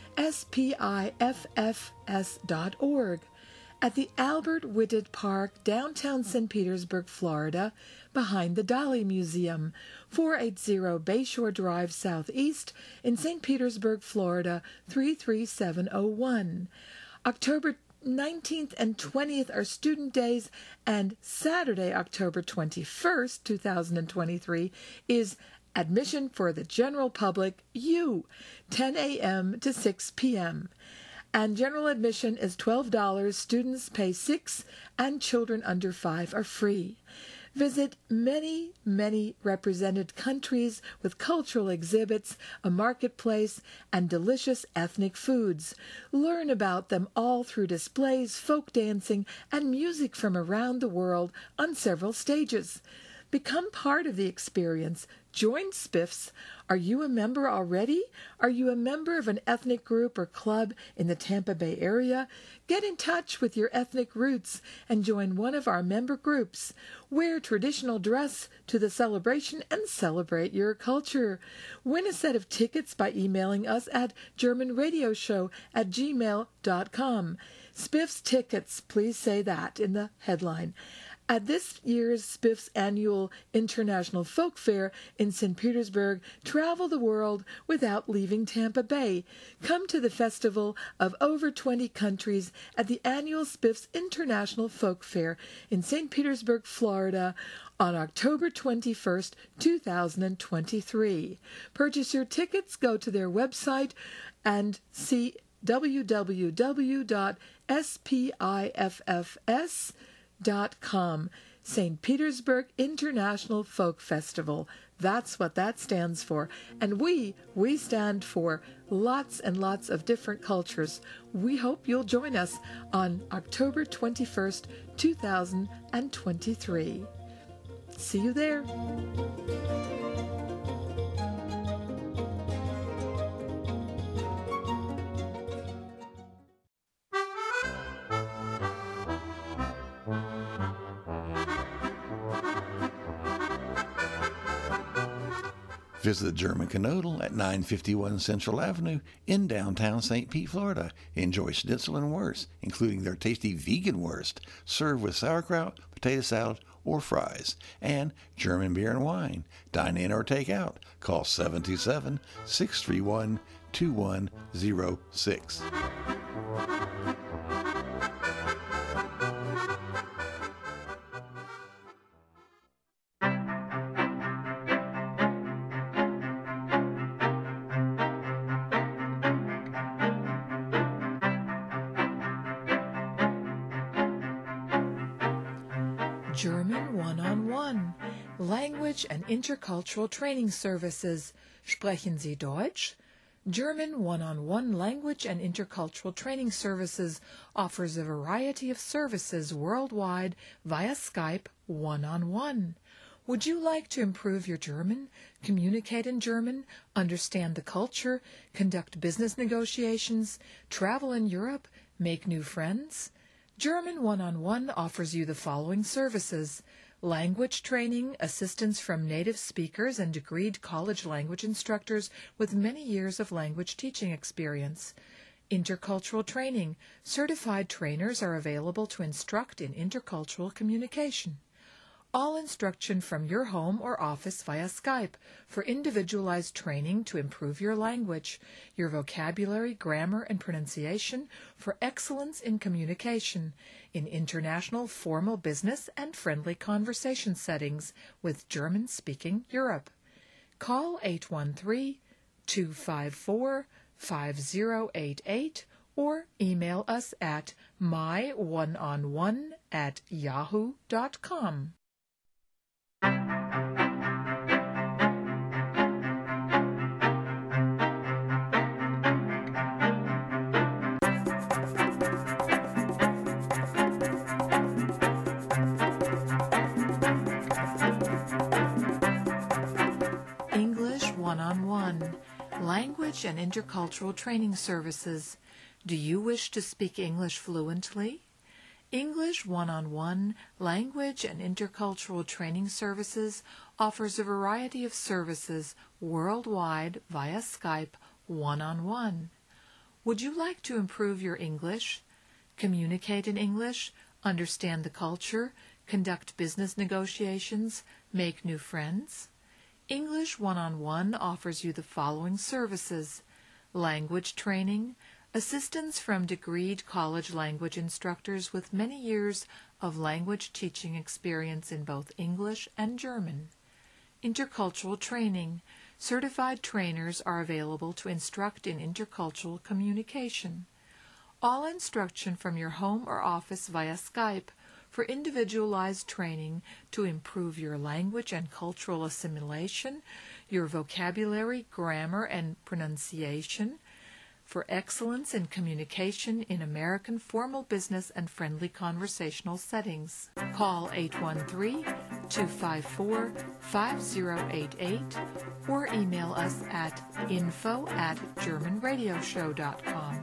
S P I F F S dot org, at the Albert Whitted Park, downtown Saint Petersburg, Florida, behind the Dali Museum, four eighty Bayshore Drive Southeast in Saint Petersburg, Florida, three three seven oh one. October nineteenth and twentieth are student days, and Saturday, October twenty-first, two thousand twenty-three, is admission for the general public, you, ten a.m. to six p.m. And general admission is twelve dollars. Students pay six dollars, and children under five are free. Visit many, many represented countries with cultural exhibits, a marketplace, and delicious ethnic foods. Learn about them all through displays, folk dancing, and music from around the world on several stages. Become part of the experience. Join Spiffs. Are you a member already? Are you a member of an ethnic group or club in the Tampa Bay area? Get in touch with your ethnic roots and join one of our member groups. Wear traditional dress to the celebration and celebrate your culture. Win a set of tickets by emailing us at german radio show at gmail dot com. Spiffs tickets, please say that in the headline. At this year's Spiff's Annual International Folk Fair in Saint Petersburg, travel the world without leaving Tampa Bay. Come to the festival of over twenty countries at the annual Spiff's International Folk Fair in Saint Petersburg, Florida, on October twenty-first, two thousand twenty-three. Purchase your tickets, go to their website, and see w w w dot spiffs dot com. Saint Petersburg International Folk Festival. That's what that stands for. And we, we stand for lots and lots of different cultures. We hope you'll join us on October twenty-first, two thousand twenty-three. See you there. Visit the German Canodal at nine fifty-one Central Avenue in downtown Saint Pete, Florida. Enjoy schnitzel and wurst, including their tasty vegan wurst, served with sauerkraut, potato salad, or fries, and German beer and wine. Dine in or take out. Call seven two seven, six three one, two one zero six. German one-on-one, Language and Intercultural Training Services. Sprechen Sie Deutsch? German one-on-one Language and Intercultural Training Services offers a variety of services worldwide via Skype one-on-one. Would you like to improve your German, communicate in German, understand the culture, conduct business negotiations, travel in Europe, make new friends? German one-on-one offers you the following services: language training, assistance from native speakers and degreed college language instructors with many years of language teaching experience. Intercultural training, certified trainers are available to instruct in intercultural communication. All instruction from your home or office via Skype for individualized training to improve your language, your vocabulary, grammar, and pronunciation for excellence in communication in international formal business and friendly conversation settings with German-speaking Europe. Call eight one three, two five four, five zero eight eight or email us at my one on one at yahoo dot com. English one-on-one, Language and Intercultural Training Services. Do you wish to speak English fluently? English one-on-one Language and Intercultural Training Services offers a variety of services worldwide via Skype one-on-one. Would you like to improve your English, communicate in English, understand the culture, conduct business negotiations, make new friends? English one-on-one offers you the following services: language training, assistance from degreed college language instructors with many years of language teaching experience in both English and German. Intercultural training, certified trainers are available to instruct in intercultural communication. All instruction from your home or office via Skype for individualized training to improve your language and cultural assimilation, your vocabulary, grammar, and pronunciation, for excellence in communication in American formal business and friendly conversational settings. Call eight one three, two five four, five zero eight eight or email us at info at german radio show dot com.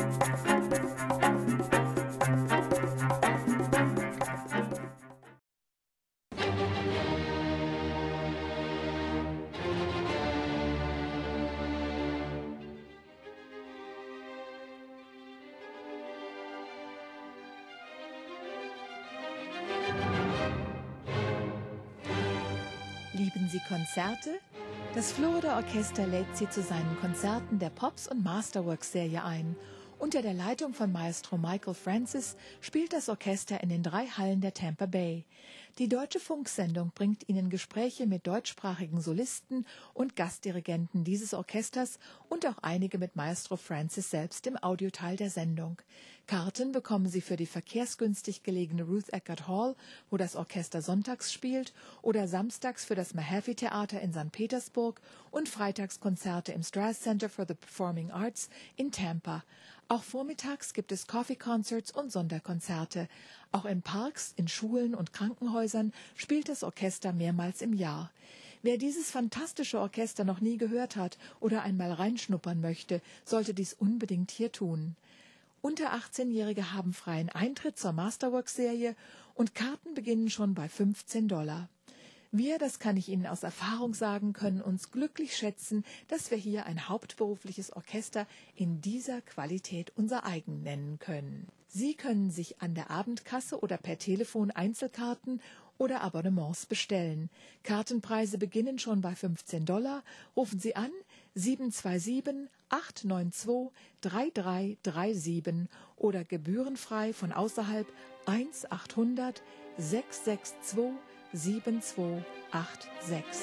Lieben Sie Konzerte? Das Florida Orchester lädt Sie zu seinen Konzerten der Pops- und Masterworks-Serie ein. Unter der Leitung von Maestro Michael Francis spielt das Orchester in den drei Hallen der Tampa Bay. Die deutsche Funksendung bringt Ihnen Gespräche mit deutschsprachigen Solisten und Gastdirigenten dieses Orchesters und auch einige mit Maestro Francis selbst im Audioteil der Sendung. Karten bekommen Sie für die verkehrsgünstig gelegene Ruth Eckerd Hall, wo das Orchester sonntags spielt, oder samstags für das Mahaffey Theater in Sankt Petersburg und Freitagskonzerte im Strass Center for the Performing Arts in Tampa. Auch vormittags gibt es Coffee Concerts und Sonderkonzerte. Auch in Parks, in Schulen und Krankenhäusern spielt das Orchester mehrmals im Jahr. Wer dieses fantastische Orchester noch nie gehört hat oder einmal reinschnuppern möchte, sollte dies unbedingt hier tun. Unter achtzehnjährige haben freien Eintritt zur Masterworks-Serie und Karten beginnen schon bei fünfzehn Dollar. Wir, das kann ich Ihnen aus Erfahrung sagen, können uns glücklich schätzen, dass wir hier ein hauptberufliches Orchester in dieser Qualität unser eigen nennen können. Sie können sich an der Abendkasse oder per Telefon Einzelkarten oder Abonnements bestellen. Kartenpreise beginnen schon bei fünfzehn Dollar. Rufen Sie an sieben zwei sieben, acht neun zwei, drei drei drei sieben oder gebührenfrei von außerhalb eins achthundert, sechs sechs zwei, sieben zwei acht sechs.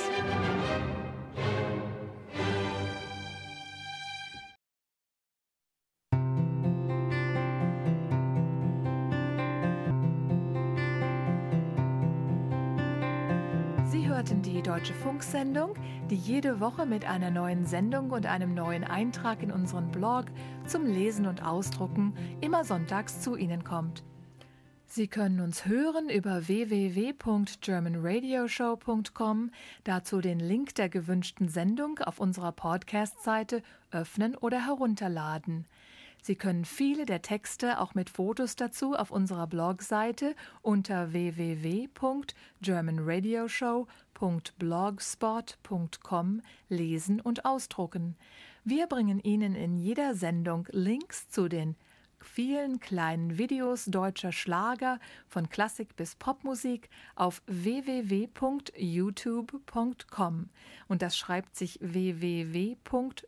hörten die Deutsche Funksendung, die jede Woche mit einer neuen Sendung und einem neuen Eintrag in unseren Blog zum Lesen und Ausdrucken immer sonntags zu Ihnen kommt. Sie können uns hören über w w w punkt german radio show punkt com, dazu den Link der gewünschten Sendung auf unserer Podcast-Seite öffnen oder herunterladen. Sie können viele der Texte auch mit Fotos dazu auf unserer Blogseite unter w w w punkt german radio show punkt blogspot punkt com lesen und ausdrucken. Wir bringen Ihnen in jeder Sendung Links zu den vielen kleinen Videos deutscher Schlager von Klassik bis Popmusik auf w w w punkt youtube punkt com und das schreibt sich w w w punkt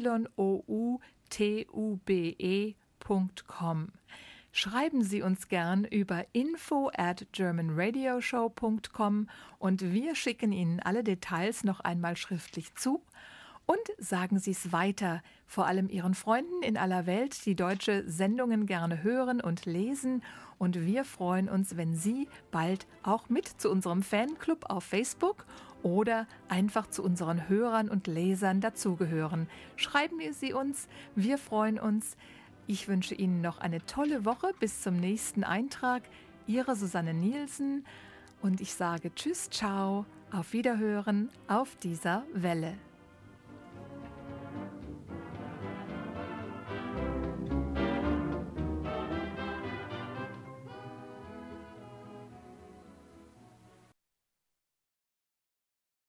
youtube punkt com. Schreiben Sie uns gern über info at german radio show punkt com und wir schicken Ihnen alle Details noch einmal schriftlich zu. Und sagen Sie es weiter, vor allem Ihren Freunden in aller Welt, die deutsche Sendungen gerne hören und lesen. Und wir freuen uns, wenn Sie bald auch mit zu unserem Fanclub auf Facebook oder einfach zu unseren Hörern und Lesern dazugehören. Schreiben Sie uns, wir freuen uns. Ich wünsche Ihnen noch eine tolle Woche bis zum nächsten Eintrag. Ihre Susanne Nielsen und ich sage Tschüss, ciao, auf Wiederhören auf dieser Welle.